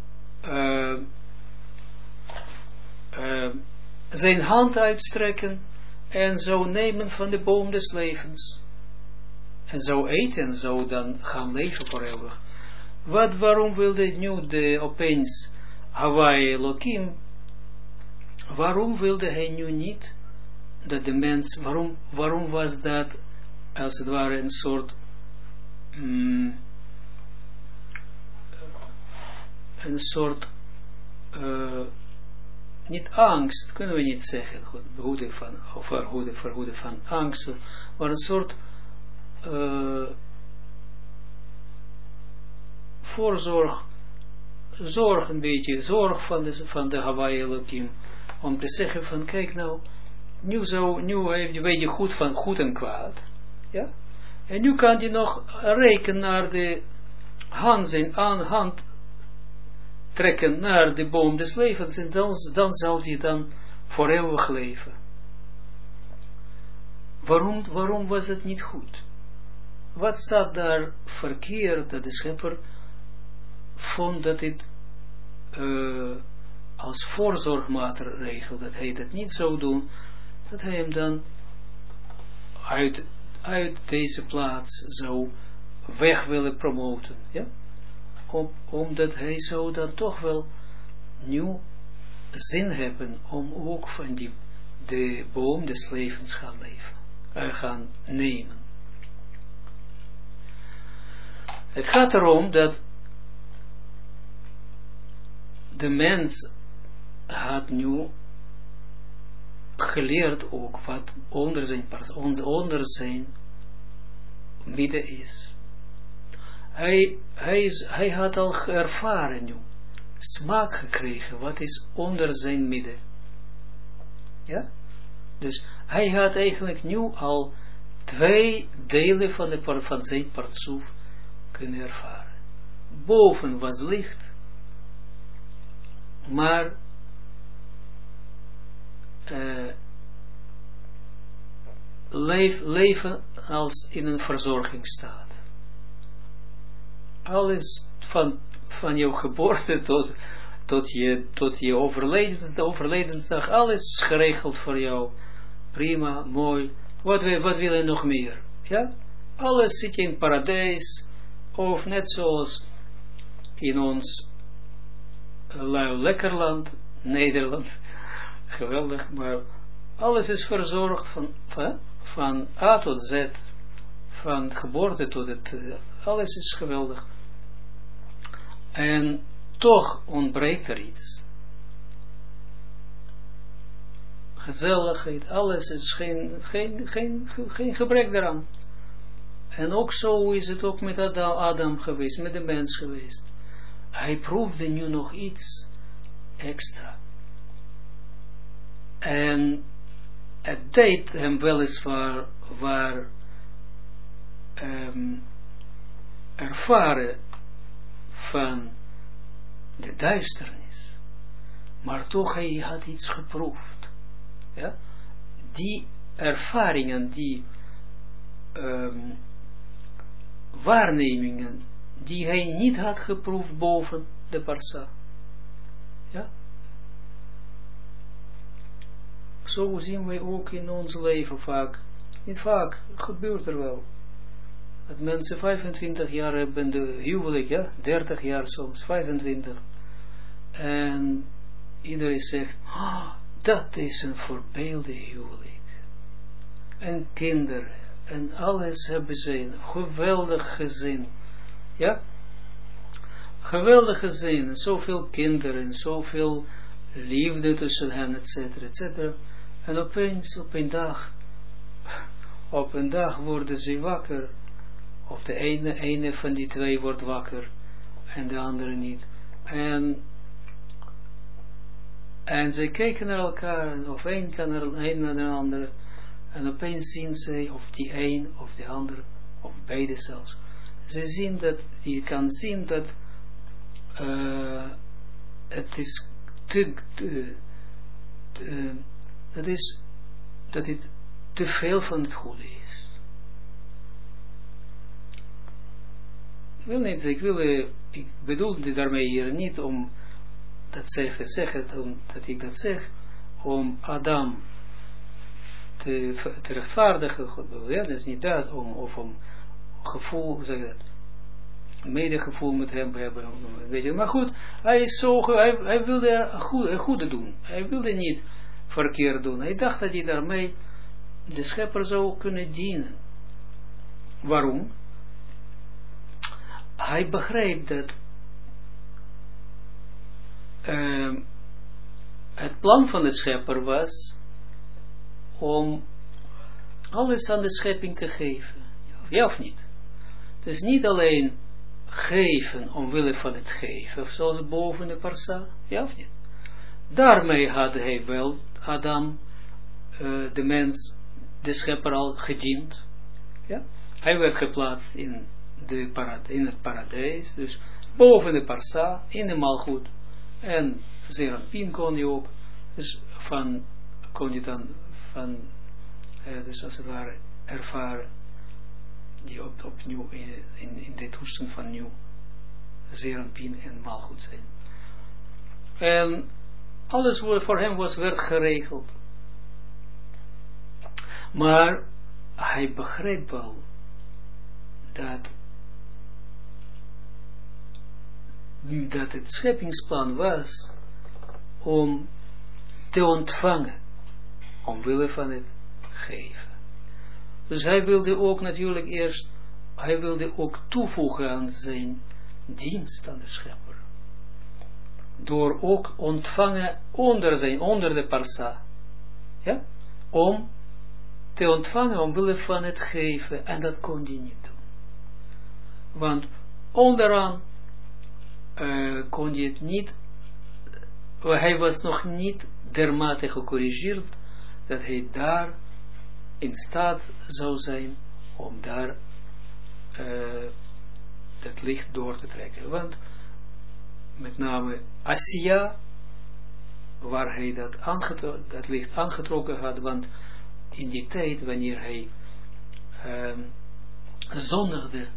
zijn hand uitstrekken en zou nemen van de boom des levens en zou eten en zou dan gaan leven voor eeuwig. Waarom wilde nu opeens Hawaii Elohim, waarom wilde hij nu niet dat de mens, waarom was dat als het ware een soort niet angst, kunnen we niet zeggen, verhoeden van angst, maar een soort voorzorg, een beetje zorg van de Hawaii Elohim, om te zeggen van, kijk nou, nu weet je goed van goed en kwaad, ja, en nu kan je nog rekenen naar de hand trekken naar de boom des levens en dan zal hij dan voor eeuwig leven. Waarom was het niet goed? Wat staat daar verkeerd dat de schepper vond dat dit als voorzorgmaatregel, dat hij dat niet zou doen, dat hij hem dan uit deze plaats zou weg willen promoten, ja? Omdat hij zou dan toch wel nieuw zin hebben om ook van de boom des levens gaan nemen. Het gaat erom dat de mens had nu geleerd ook wat onder zijn midden is. Hij had al ervaren nu, smaak gekregen, wat is onder zijn midden. Ja? Dus hij had eigenlijk nu al 2 delen van zijn partsoef kunnen ervaren. Boven was licht, maar leven als in een verzorgingsstaat. Alles van jouw geboorte tot je overledensdag, alles is geregeld voor jou. Prima, mooi. Wat wil je nog meer? Ja? Alles zit je in paradijs, of net zoals in ons lekker land, Nederland. Geweldig, maar alles is verzorgd van A tot Z, van geboorte tot alles is geweldig. En toch ontbreekt er iets. Gezelligheid, alles is geen gebrek daaraan. En ook zo is het ook met Adam geweest, met de mens geweest. Hij proefde nu nog iets extra. En het deed hem weliswaar ervaren van de duisternis. Maar toch hij had iets geproefd. Ja? Die ervaringen, die waarnemingen, die hij niet had geproefd boven de parsa. Ja? Zo zien wij ook in ons leven vaak. Niet vaak, het gebeurt er wel. Dat mensen 25 jaar hebben de huwelijk, ja, 30 jaar soms, 25. En iedereen zegt, dat is een voorbeelde huwelijk. En kinderen, en alles hebben ze een geweldig gezin. Ja? Geweldig gezin, zoveel kinderen, zoveel liefde tussen hen, etcetera, etcetera. En opeens, op een dag worden ze wakker. Of de ene van die 2 wordt wakker en de andere niet. En ze kijken naar elkaar, of een kan naar de andere. En opeens zien ze, of die een, of de ander, of beide zelfs. Ze zien dat, je kan zien dat het is dat het te veel van het goede is. Ik bedoel daarmee hier niet om dat te zeggen, dat ik dat zeg, om Adam te rechtvaardigen, ja, dat is niet dat, of om gevoel, zeg dat, medegevoel met hem hebben, weet je, maar goed, hij is zo, hij wilde een goede doen, hij wilde niet verkeerd doen, hij dacht dat hij daarmee de schepper zou kunnen dienen. Waarom? Hij begreep dat het plan van de schepper was om alles aan de schepping te geven. Ja of niet? Dus niet alleen geven omwille van het geven, zoals boven de parsa. Ja of niet? Daarmee had hij wel Adam, de mens, de schepper al gediend. Ja? Hij werd geplaatst in het paradijs, dus boven de parsa, in de malgoed. En Zeranpin kon je ook, dus kon je dan van, dus als het ware, ervaren, die opnieuw in de toestand van nieuw Zeranpin en Malchut zijn. En alles voor hem werd geregeld. Maar hij begreep wel dat het scheppingsplan was om te ontvangen, omwille van het geven. Dus hij wilde ook natuurlijk eerst, hij wilde ook toevoegen aan zijn dienst aan de schepper. Door ook ontvangen onder de parsa. Ja? Om te ontvangen omwille van het geven. En dat kon hij niet doen. Want onderaan kon hij het niet, hij was nog niet dermate gecorrigeerd dat hij daar in staat zou zijn om daar dat licht door te trekken. Want met name Asiya, waar hij dat licht aangetrokken had, want in die tijd wanneer hij zondigde,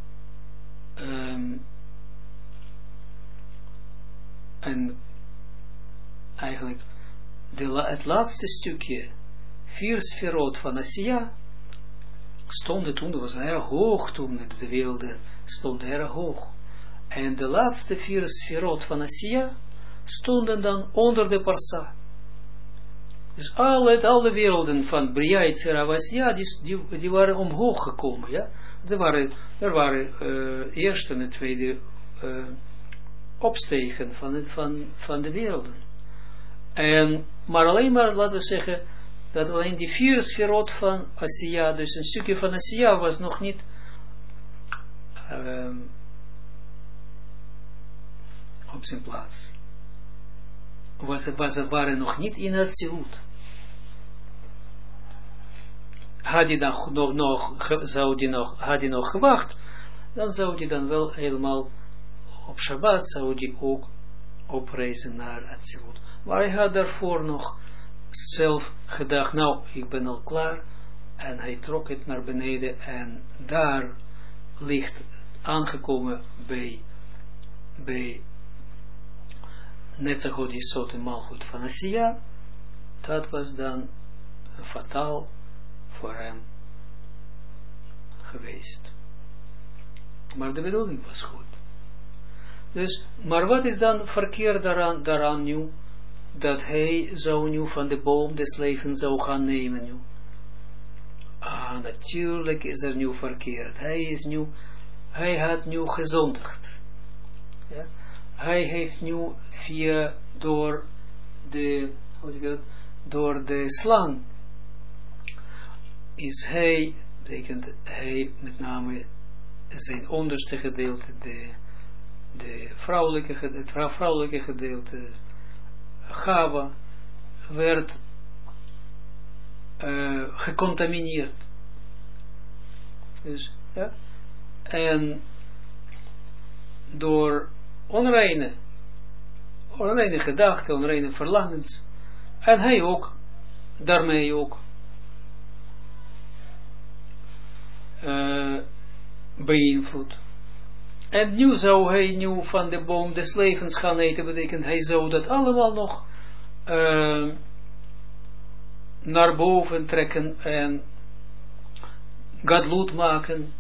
en eigenlijk het laatste stukje 4 sferot van Asiya stonden toen, dat was erg hoog toen, de werelden stonden erg hoog. En de laatste 4 sferot van Asiya stonden dan onder de parsa. Dus alle werelden van Bria, Yetzirah, Asiya, die waren omhoog gekomen. Ja? Er waren eerste en tweede opstegen van de werelden. Maar alleen maar, laten we zeggen, dat alleen die 4 sferot van Asiya, dus een stukje van Asiya was nog niet op zijn plaats. Waren nog niet in het Zilut. Had hij nog gewacht, dan zou hij dan wel helemaal op Shabbat zou hij ook opreizen naar het Zilut. Maar hij had daarvoor nog zelf gedacht, nou, ik ben al klaar. En hij trok het naar beneden en daar ligt aangekomen bij Netzachot Yesod en Malchut van Asiya. Dat was dan fataal voor hem geweest. Maar de bedoeling was goed. Dus, maar wat is dan verkeerd daaraan nu? Dat hij zou nu van de boom des levens zou gaan nemen nu. Natuurlijk is er nu verkeerd. Hij had nu gezondigd. Ja? Hij heeft nu door de slang is hij, betekent hij met name zijn onderste gedeelte, het vrouwelijke gedeelte, Chava, werd gecontamineerd. Dus, ja, en door onreine gedachten, onreine verlangens, en hij ook, daarmee ook, beïnvloed. En nu zou hij van de boom des levens gaan eten, betekent hij zou dat allemaal nog naar boven trekken en gadlut maken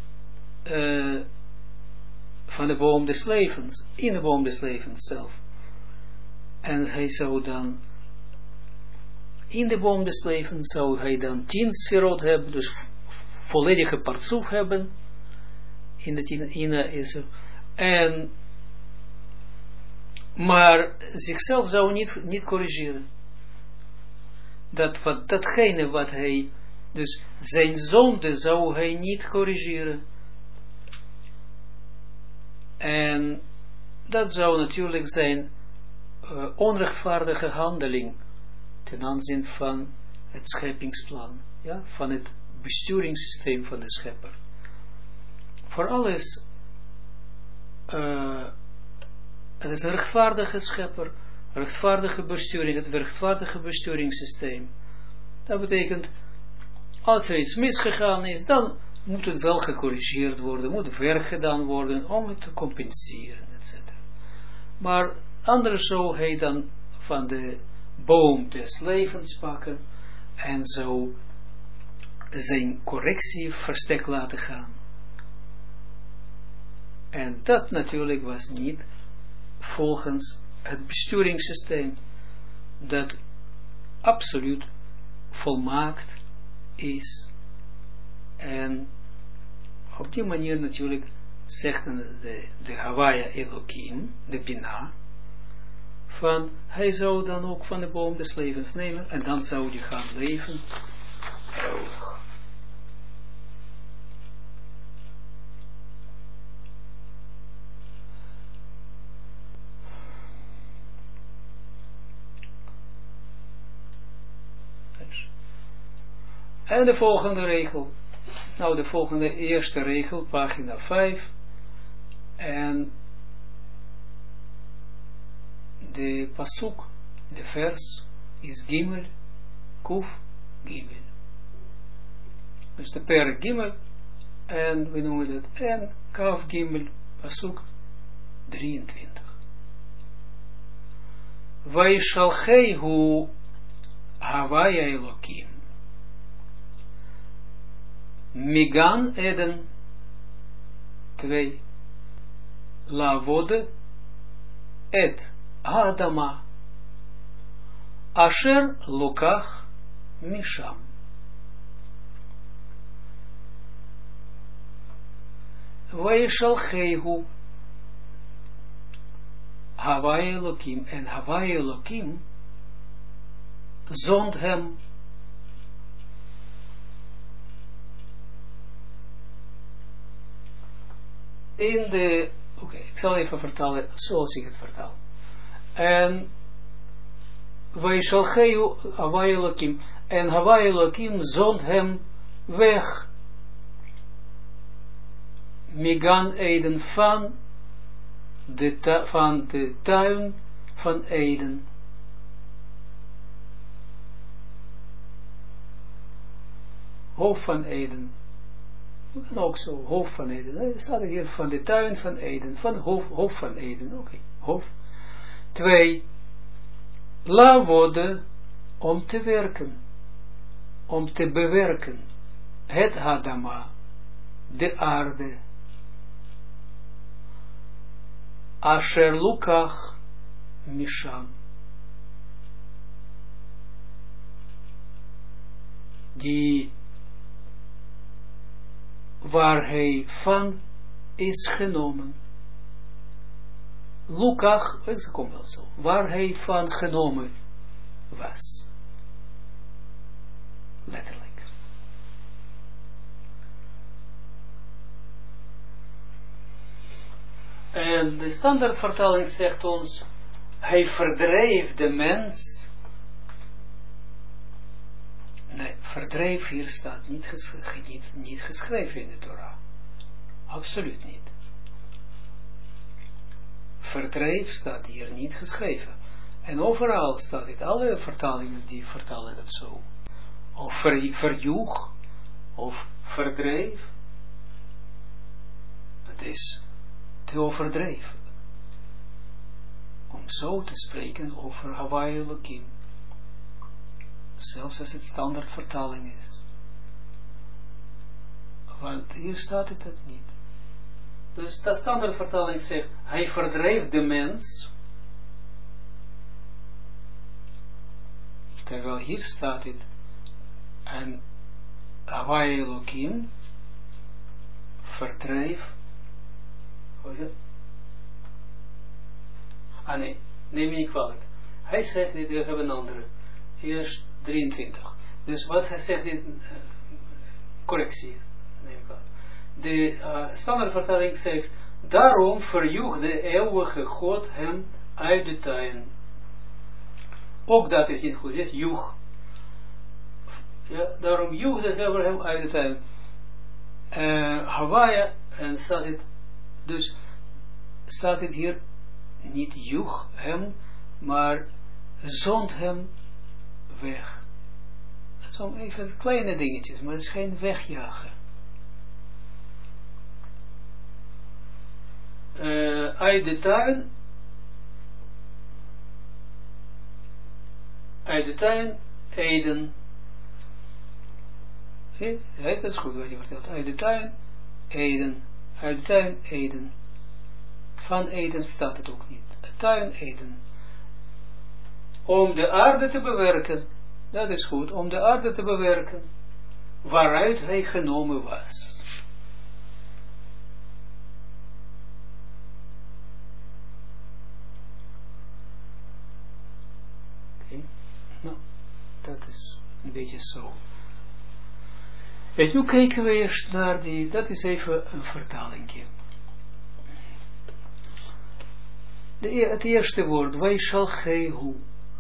van de boom des levens, in de boom des levens zelf. En hij zou dan in de boom des levens zou hij dan 10 sferot hebben, dus volledige partsoef hebben in de 10 is er. En maar zichzelf zou niet corrigeren. Datgene wat hij, dus zijn zonde zou hij niet corrigeren. En dat zou natuurlijk zijn onrechtvaardige handeling ten aanzien van het scheppingsplan, ja, van het besturingssysteem van de schepper. Voor alles Het is een rechtvaardige schepper, rechtvaardige besturing, het rechtvaardige besturingssysteem. Dat betekent, als er iets misgegaan is, dan moet het wel gecorrigeerd worden, moet werk gedaan worden om het te compenseren, etc. Maar anders zou hij dan van de boom des levens pakken en zo zijn correctie verstek laten gaan. En dat natuurlijk was niet volgens het besturingssysteem dat absoluut volmaakt is. En op die manier natuurlijk zegt de Hawaii Elohim, de Bina, van hij zou dan ook van de boom des levens nemen en dan zou hij gaan leven eeuwig. En de volgende regel. Nou, de volgende eerste regel, pagina 5. En de pasuk, de vers, is Gimel, Kuf, Gimel. Dus de per Gimel, en we noemen dat, en Kaf Gimel, pasuk 23. Vaishalchehu Hawaii Elohim. Migan Eden 2 Lavode et Adama Asher Lukach Misham. Vaishalchehu Hawaii Elohim, en Hawaii Elohim zond hem in de, ik zal even vertalen zoals ik het vertaal. En Vaishalchehu Hawaii Elohim, en Hawaii Elohim zond hem weg Migan Eden van de tuin van Eden. Hof van Eden. En ook zo, hof van Eden. Er staat hier van de tuin van Eden. Van hof van Eden. Oké, hof. 2. La worden om te werken. Om te bewerken. Het Hadama. De aarde. Asher Lukach Misham. Die waar hij van is genomen. Lukach, ik kom wel zo, waar hij van genomen was. Letterlijk. En de standaardvertaling zegt ons, hij verdreef de mens. Nee, verdrijf hier staat niet geschreven in de Torah. Absoluut niet. Verdrijf staat hier niet geschreven. En overal staat het, alle vertalingen die vertalen het zo. Of verjoeg, of verdrijf. Het is te overdreven. Om zo te spreken over Hawaii Elohim. Zelfs als het standaard vertaling is. Want hier staat het niet. Dus de standaard vertaling zegt, hij verdreef de mens. Terwijl hier staat het, en Hawaii Elohim verdreef. Ah nee, neem me niet kwalijk. Hij zegt dit, we hebben een andere. Hier is 23. Dus wat hij zegt in correctie. Neem ik kwalijk. De standaardvertaling zegt, daarom verjoeg de eeuwige God hem uit de tuin. Ook dat is niet goed, is joeg. Ja, daarom joegde hem uit de tuin. Hawaii, en staat het, dus staat het hier niet joeg hem, maar zond hem weg. Dat zijn even kleine dingetjes, maar het is geen wegjagen. Uit de tuin, Eden. Dat is goed wat je vertelt. Uit de tuin, Eden. Uit de tuin, Eden. Van Eden staat het ook niet. Tuin, Eden. Om de aarde te bewerken. Dat is goed. Om de aarde te bewerken. Waaruit hij genomen was. Nou, dat is een beetje zo. En nu kijken we eerst naar die, dat is even een vertalingje. Het eerste woord, Vaishalchehu.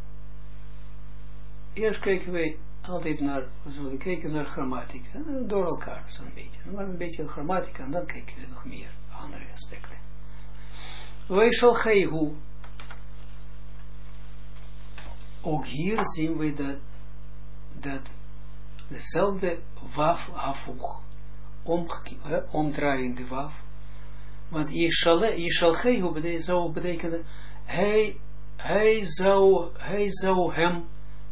Eerst kijken we altijd naar, we zullen kijken naar grammatica, door elkaar zo'n beetje. Maar een beetje grammatica en dan kijken we nog meer andere aspecten. Vaishalchehu. Ook hier zien we dat dezelfde waf hafuch, omdraaiende waf, want Yishalchehu zou betekenen, hij zou hem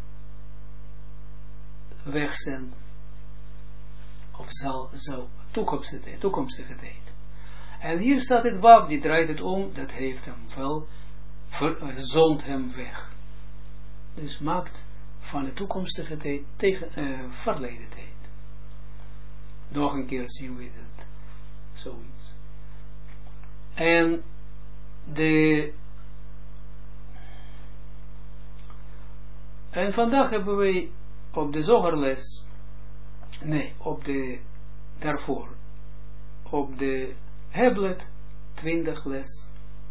wegzenden, of zou toekomstige tijd. En hier staat het waf, die draait het om, dat heeft hem wel, zond hem weg. Dus maakt van de toekomstige tijd tegen verleden tijd. Nog een keer zien we dat. Zoiets. En vandaag hebben we op de zogerles, daarvoor, op de Heblet 20 les,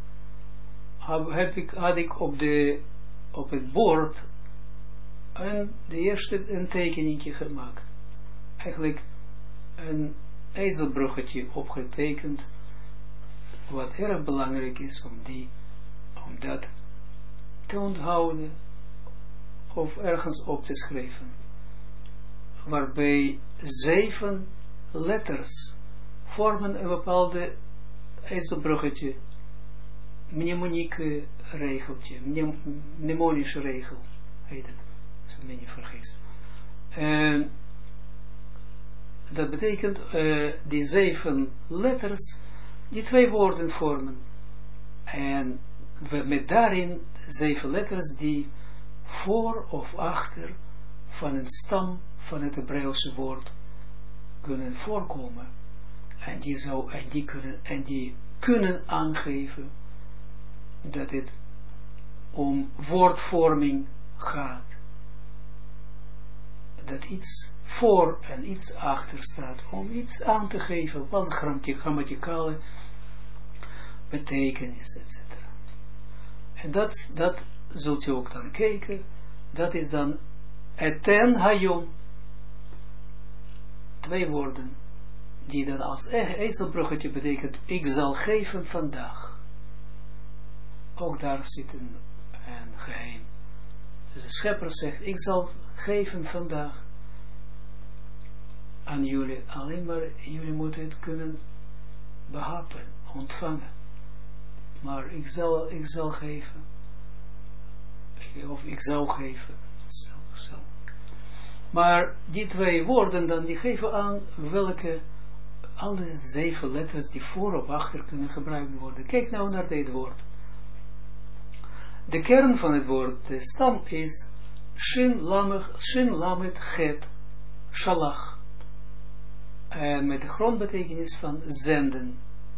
had ik op het bord de eerste een tekeningje gemaakt. Eigenlijk een ezelbruggetje opgetekend, wat erg belangrijk is om dat te onthouden of ergens op te schrijven. Waarbij 7 letters vormen een bepaalde ezelbruggetje, mnemonieke regeltje, mnemonische regel heet het, als ik me niet vergis. En dat betekent die 7 letters die 2 woorden vormen. En met daarin 7 letters die voor of achter van een stam van het Hebreeuwse woord kunnen voorkomen. En die kunnen aangeven dat het om woordvorming gaat. Dat iets voor en iets achter staat, om iets aan te geven, wat grammaticale betekenis, etc. En dat zult je ook dan kijken, dat is dan eten hayom, 2 woorden, die dan als ezelbruggetje betekent, ik zal geven vandaag. Ook daar zit een geheim. Dus de schepper zegt, ik zal geven vandaag aan jullie, alleen maar jullie moeten het kunnen behappen, ontvangen. Maar ik zal geven, of ik zou geven, zo. Maar die 2 woorden dan, die geven aan welke, alle 7 letters die voor of achter kunnen gebruikt worden. Kijk nou naar dit woord. De kern van het woord, de stam is Shin Lamed Chet Shalach. Met de grondbetekenis van zenden.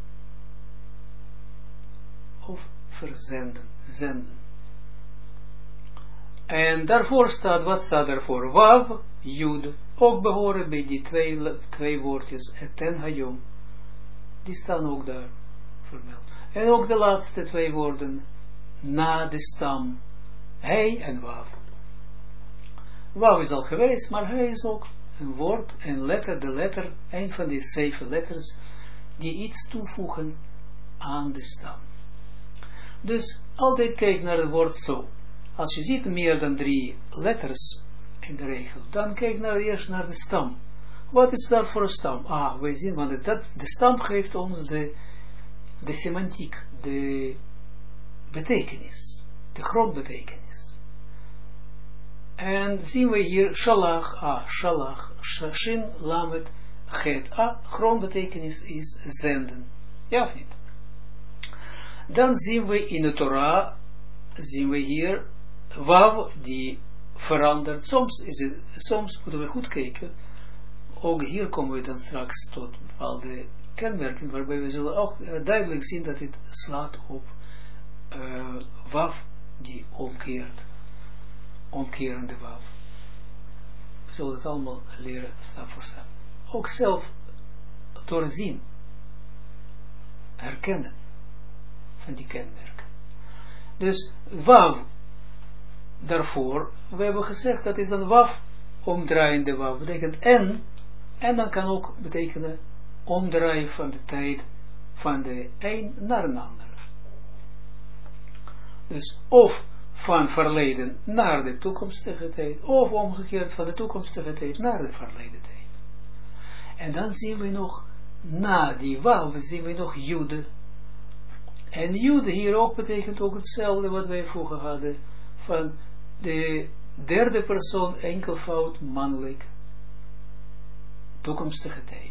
Of verzenden, zenden. En daarvoor staat, wat staat daarvoor? Wav, Jud, ook behoren bij die 2 woordjes, eten hayom. Die staan ook daar vermeld. En ook de laatste 2 woorden, na de stam, hij en Wav. Wav is al geweest, maar hij is ook een woord, een letter, een van die 7 letters, die iets toevoegen aan de stam. Dus altijd kijk naar het woord zo. Als je ziet meer dan 3 letters in de regel, dan kijk eerst naar de stam. Wat is dat voor een stam? Wij zien, want de stam geeft ons de semantiek, de betekenis, de grondbetekenis. En zien we hier shalach, shalach, shin, lamet, het, grondbetekenis is zenden. Ja of niet? Dan zien we in de Torah, zien we hier wav die verandert. Soms moeten we goed kijken. Ook hier komen we dan straks tot bepaalde kenmerken, waarbij we zullen ook duidelijk zien dat dit slaat op wav die omkeert. Omkerende wav. We zullen het allemaal leren stap voor stap. Ook zelf doorzien, herkennen van die kenmerken. Dus wav, daarvoor, we hebben gezegd dat is dan wav, omdraaiende wav, betekent en dan kan ook betekenen omdraaien van de tijd van de een naar een ander. Dus of van verleden naar de toekomstige tijd, of omgekeerd van de toekomstige tijd naar de verleden tijd. En dan zien we nog, na die wav, zien we nog jude. En jude hier ook betekent ook hetzelfde wat wij vroeger hadden, van de derde persoon enkelvoud mannelijk, toekomstige tijd.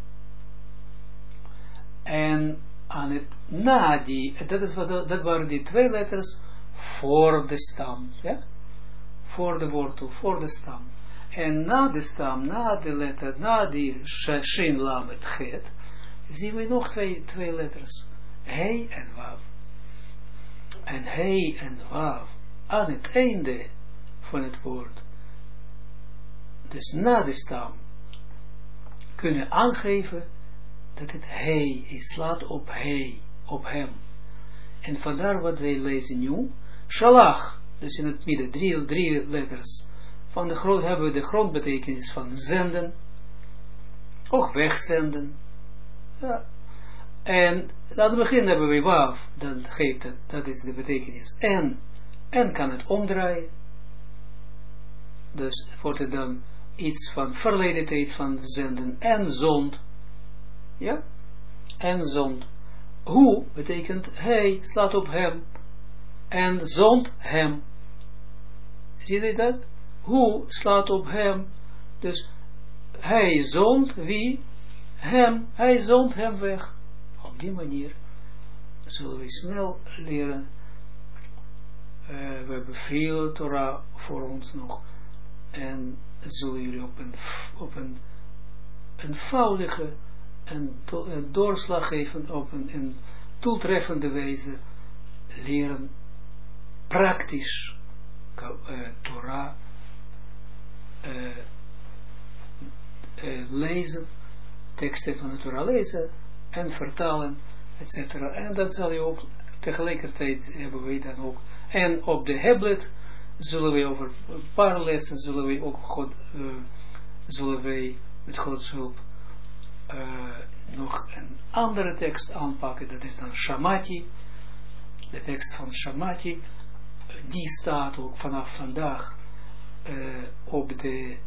En aan het na die, dat waren die 2 letters voor de stam, ja? Voor de wortel, voor de stam. En na de stam, na de letter, na die shin lamet het, zien we nog twee letters, he en wav. En he en wav aan het einde van het woord, dus na de stam, kunnen aangeven dat het hij is, slaat op hij, op hem. En vandaar wat wij lezen nu, shalach, dus in het midden, 3 letters, van hebben we de grondbetekenis van zenden, ook wegzenden. Ja. En aan het begin hebben we wav, dan geeft het, dat is de betekenis, en kan het omdraaien. Dus wordt het dan iets van verleden tijd van zenden en zond. Ja? En zond. Hoe betekent hij slaat op hem en zond hem. Zie je dat? Hoe slaat op hem. Dus hij zond wie? Hem. Hij zond hem weg. Op die manier zullen we snel leren. We hebben veel Torah voor ons nog. En zullen jullie op een eenvoudige en doorslag geven, op een toetreffende wijze leren praktisch Torah lezen, teksten van de Torah lezen en vertalen, etc. En dat zal je ook tegelijkertijd hebben we dan ook. En op de Heblet zullen we over een paar lessen zullen we ook zullen wij met Gods hulp nog een andere tekst aanpakken. Dat is dan Shamati, de tekst van Shamati. Die staat ook vanaf vandaag op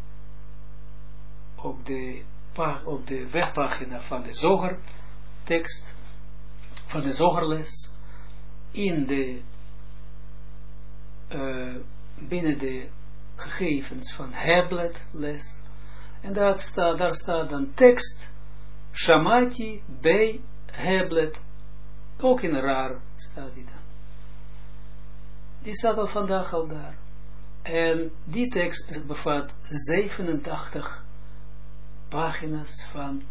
de webpagina van de Zoger tekst, van de Zogerles, in de binnen de gegevens van Heblet les. En daar staat dan tekst Shamati bij Heblet, ook in raar staat die dan. Die staat al vandaag al daar. En die tekst bevat 87 pagina's van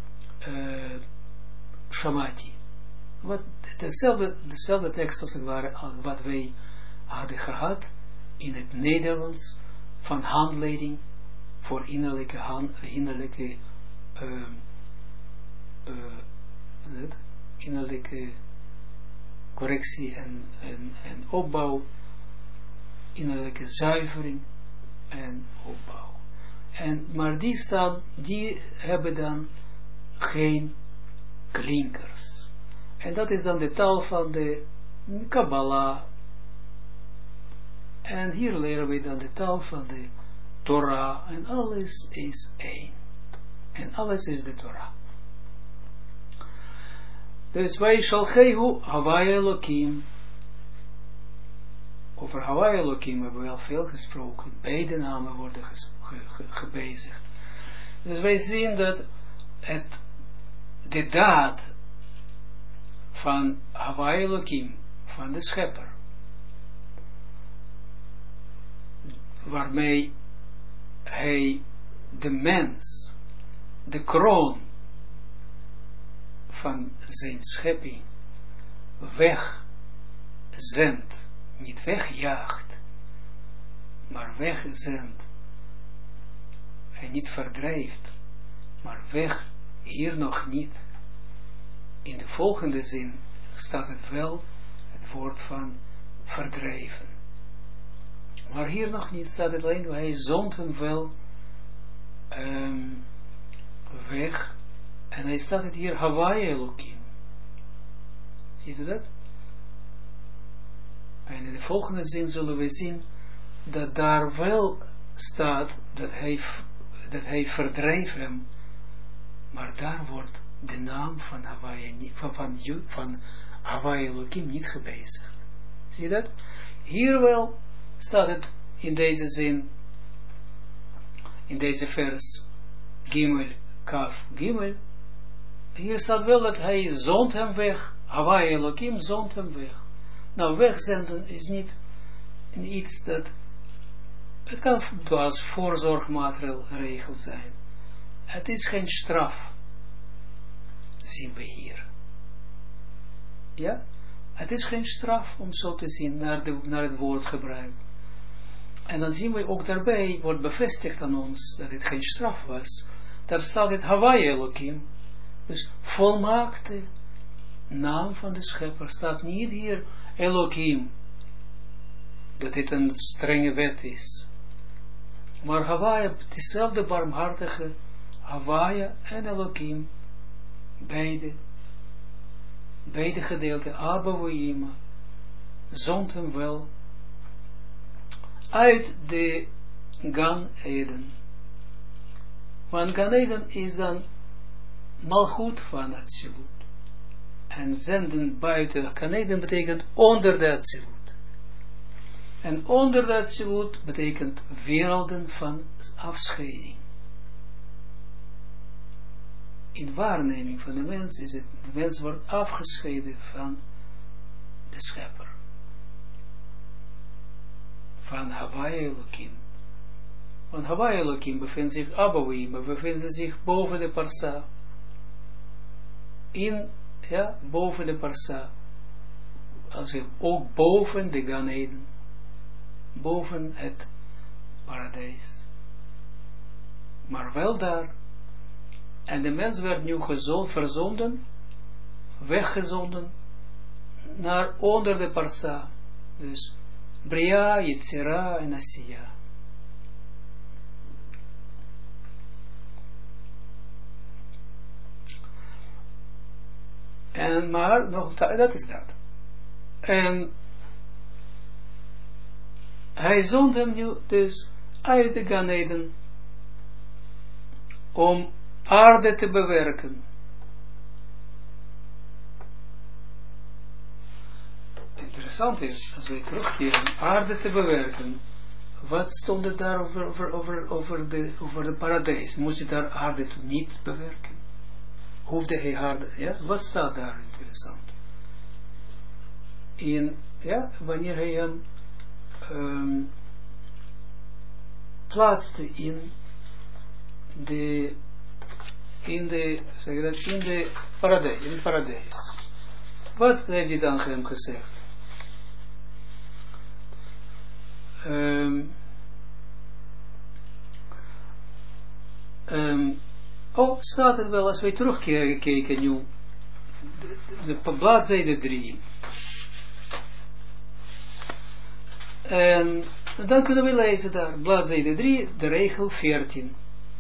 Shamati. Dezelfde tekst als het ware, wat wij hadden gehad in het Nederlands van handleiding voor innerlijke correctie en opbouw, innerlijke zuivering en opbouw. Maar die hebben dan geen klinkers. En dat is dan de taal van de Kabbalah. En hier leren we dan de taal van de Torah. En alles is één. En alles is de Torah. Dus wij shalchehu Hawaii Elohim. Over Hawaii Elohim hebben we al veel gesproken. Beide namen worden gebezigd. Dus wij zien dat de daad van Hawaii Elohim, van de schepper, waarmee hij de mens, de kroon van zijn schepping wegzendt, niet wegjaagt, maar wegzendt en niet verdrijft, maar weg, hier nog niet. In de volgende zin staat het wel, het woord van verdrijven. Maar hier nog niet staat het alleen, hij zond hem wel weg. En hij staat het hier, Hawaii Elohim. Ziet u dat? En in de volgende zin zullen we zien, dat daar wel staat, dat hij verdrijft hem. Maar daar wordt de naam van Hawaii Elohim niet gebezigd. Zie je dat? Hier wel staat het in deze zin, in deze vers, Gimel, Kaf, Gimel. Hier staat wel dat hij zond hem weg. Hawaii Elohim zond hem weg. Nou, wegzenden is niet iets dat, het kan als voorzorgmaatregel zijn. Het is geen straf, zien we hier. Ja? Het is geen straf, om zo te zien, naar het woordgebruik. En dan zien we ook daarbij, wordt bevestigd aan ons, dat het geen straf was. Daar staat het Hawaii Elohim. Dus volmaakte naam van de schepper staat niet hier Elohim. Dat dit een strenge wet is. Maar Hawaii, dezelfde barmhartige Hawaii en Elohim, beide gedeelten, Abba Woyima, zond hem wel uit de Gan Eden. Want Gan Eden is dan Malchut van Atsilut. En zenden buiten Gan Eden betekent onder de Atsilut. En onder de Atsilut betekent werelden van afscheiding. In waarneming van de mens is het, de mens wordt afgescheiden van de schepper. Van Hawaii Elohim. Want Hawaii Elohim bevindt zich, Abouim, bevindt zich boven de Parsa. Boven de Parsa. Also ook boven de Gan Eden. Boven het paradijs. Maar wel daar. En de mens werd nu verzonden, weggezonden, naar onder de Parsa. Dus Bria, Yetzira en Asiya. En maar, nog, dat is dat. En hij zond hem nu dus uit de Gan Eden om aarde te bewerken. Interessant is, als we terugkeren, aarde te bewerken. Wat stond er daar over de paradijs? Moest je daar aarde niet bewerken? Hoefde hij aarde, ja? Wat staat daar interessant? Wanneer hij hem plaatste in het paradijs. Wat heeft hij dan hem gezegd? Staat het wel, als wij terugkijken nu, de bladzijde 3. En dan kunnen we lezen daar, bladzijde 3, de regel 14.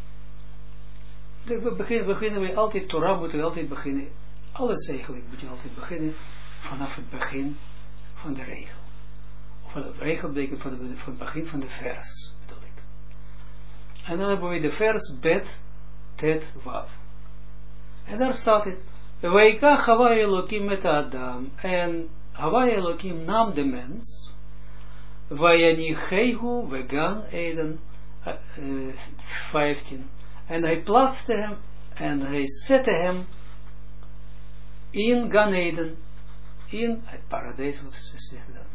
Beginnen we altijd, Torah moeten we altijd beginnen. Alles eigenlijk moet je altijd beginnen vanaf het begin. van de regel. Of de regel betekent van het begin van de vers, bedoel ik. En dan hebben we de vers bet, tet, wav. En daar staat het, Waika Hawa Elohim met Adam. En Hawa Elohim nam de mens, Vayanichehu vegan Eden, 15. En hij plaatste hem, en hij zette hem in Gan Eden, in het paradijs, wat ze zeggen dan.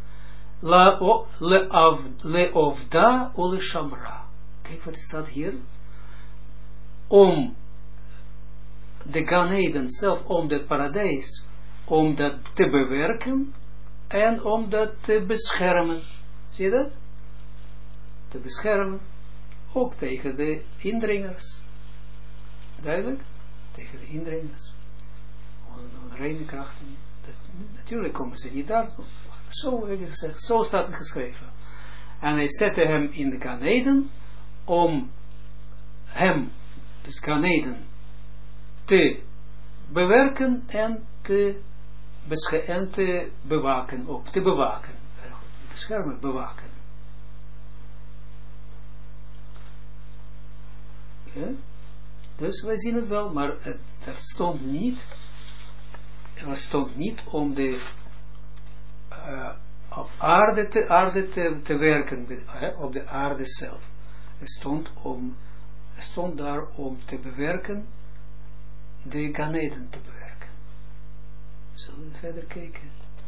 Leovda ole shamra. Kijk wat staat hier. Om de Gan Eden zelf, om het paradijs, om dat te bewerken en om dat te beschermen. Zie je dat? Te beschermen, ook tegen de indringers. Duidelijk? Tegen de indringers. Onreine krachten. Natuurlijk komen ze niet daar. Zo heb je gezegd. Zo staat het geschreven. En hij zette hem in de Gan Eden om hem, dus Gan Eden, te bewerken en te bewaken. Ook te bewaken. Beschermen, bewaken. Ja? Dus wij zien het wel, maar er stond niet om de op aarde te werken, op de aarde zelf. Er stond daar om te bewerken, de Gan Eden te bewerken. Zullen we verder kijken?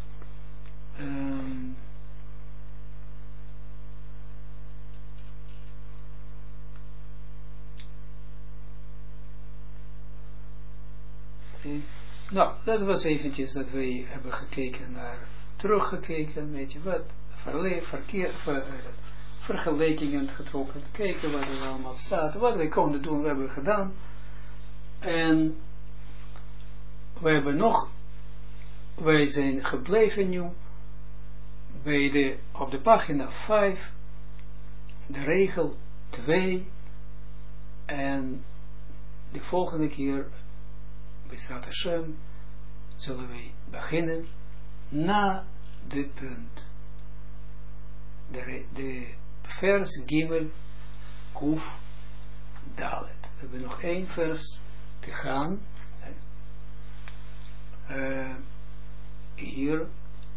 Nou, dat was eventjes dat wij hebben gekeken teruggekeken, weet je wat, vergelijkingen getrokken, kijken wat er allemaal staat, wat wij konden doen, we hebben gedaan. En wij zijn gebleven nu bij op de pagina 5, de regel 2, en de volgende keer, B'ezrat Hashem, zullen wij beginnen na de punt. De vers Gimel Kuf Dalet. We hebben nog 1 vers te gaan. Hier.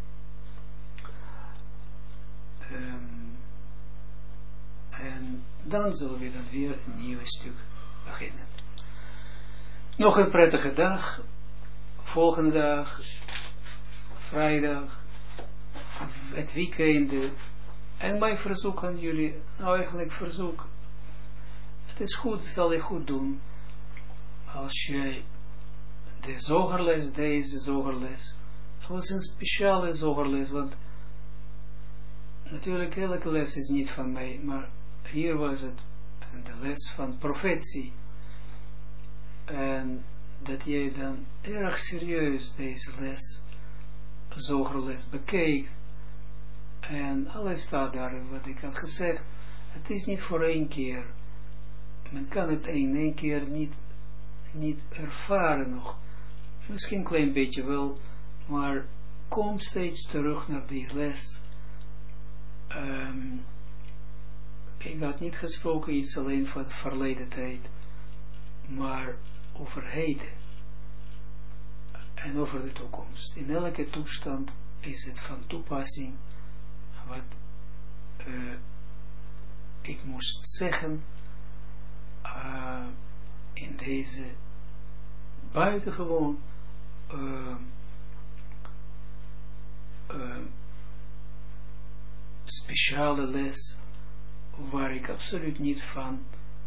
En dan zullen we dan weer een nieuw stuk beginnen. Nog een prettige dag. Volgende dag. Vrijdag. Het weekend. En mijn verzoek aan jullie. Nou eigenlijk verzoek. Het is goed, zal je goed doen. Als je de zogerles, deze zogerles. Het was een speciale zogerles. Want natuurlijk elke les is niet van mij. Maar hier was het de les van profetie. En dat jij dan erg serieus deze les, zogerles, bekijkt. En alles staat daar, wat ik had gezegd. Het is niet voor 1 keer. Men kan het in 1 keer niet ervaren nog. Misschien een klein beetje wel, maar kom steeds terug naar die les. Ik had niet gesproken iets alleen van de verleden tijd, maar over heden en over de toekomst. In elke toestand is het van toepassing wat ik moest zeggen in deze buitengewoon speciale les, waar ik absoluut niet van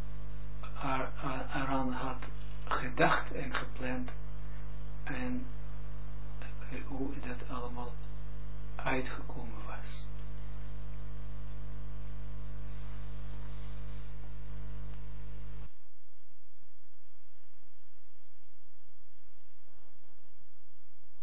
eraan had gedacht en gepland, en hoe dat allemaal uitgekomen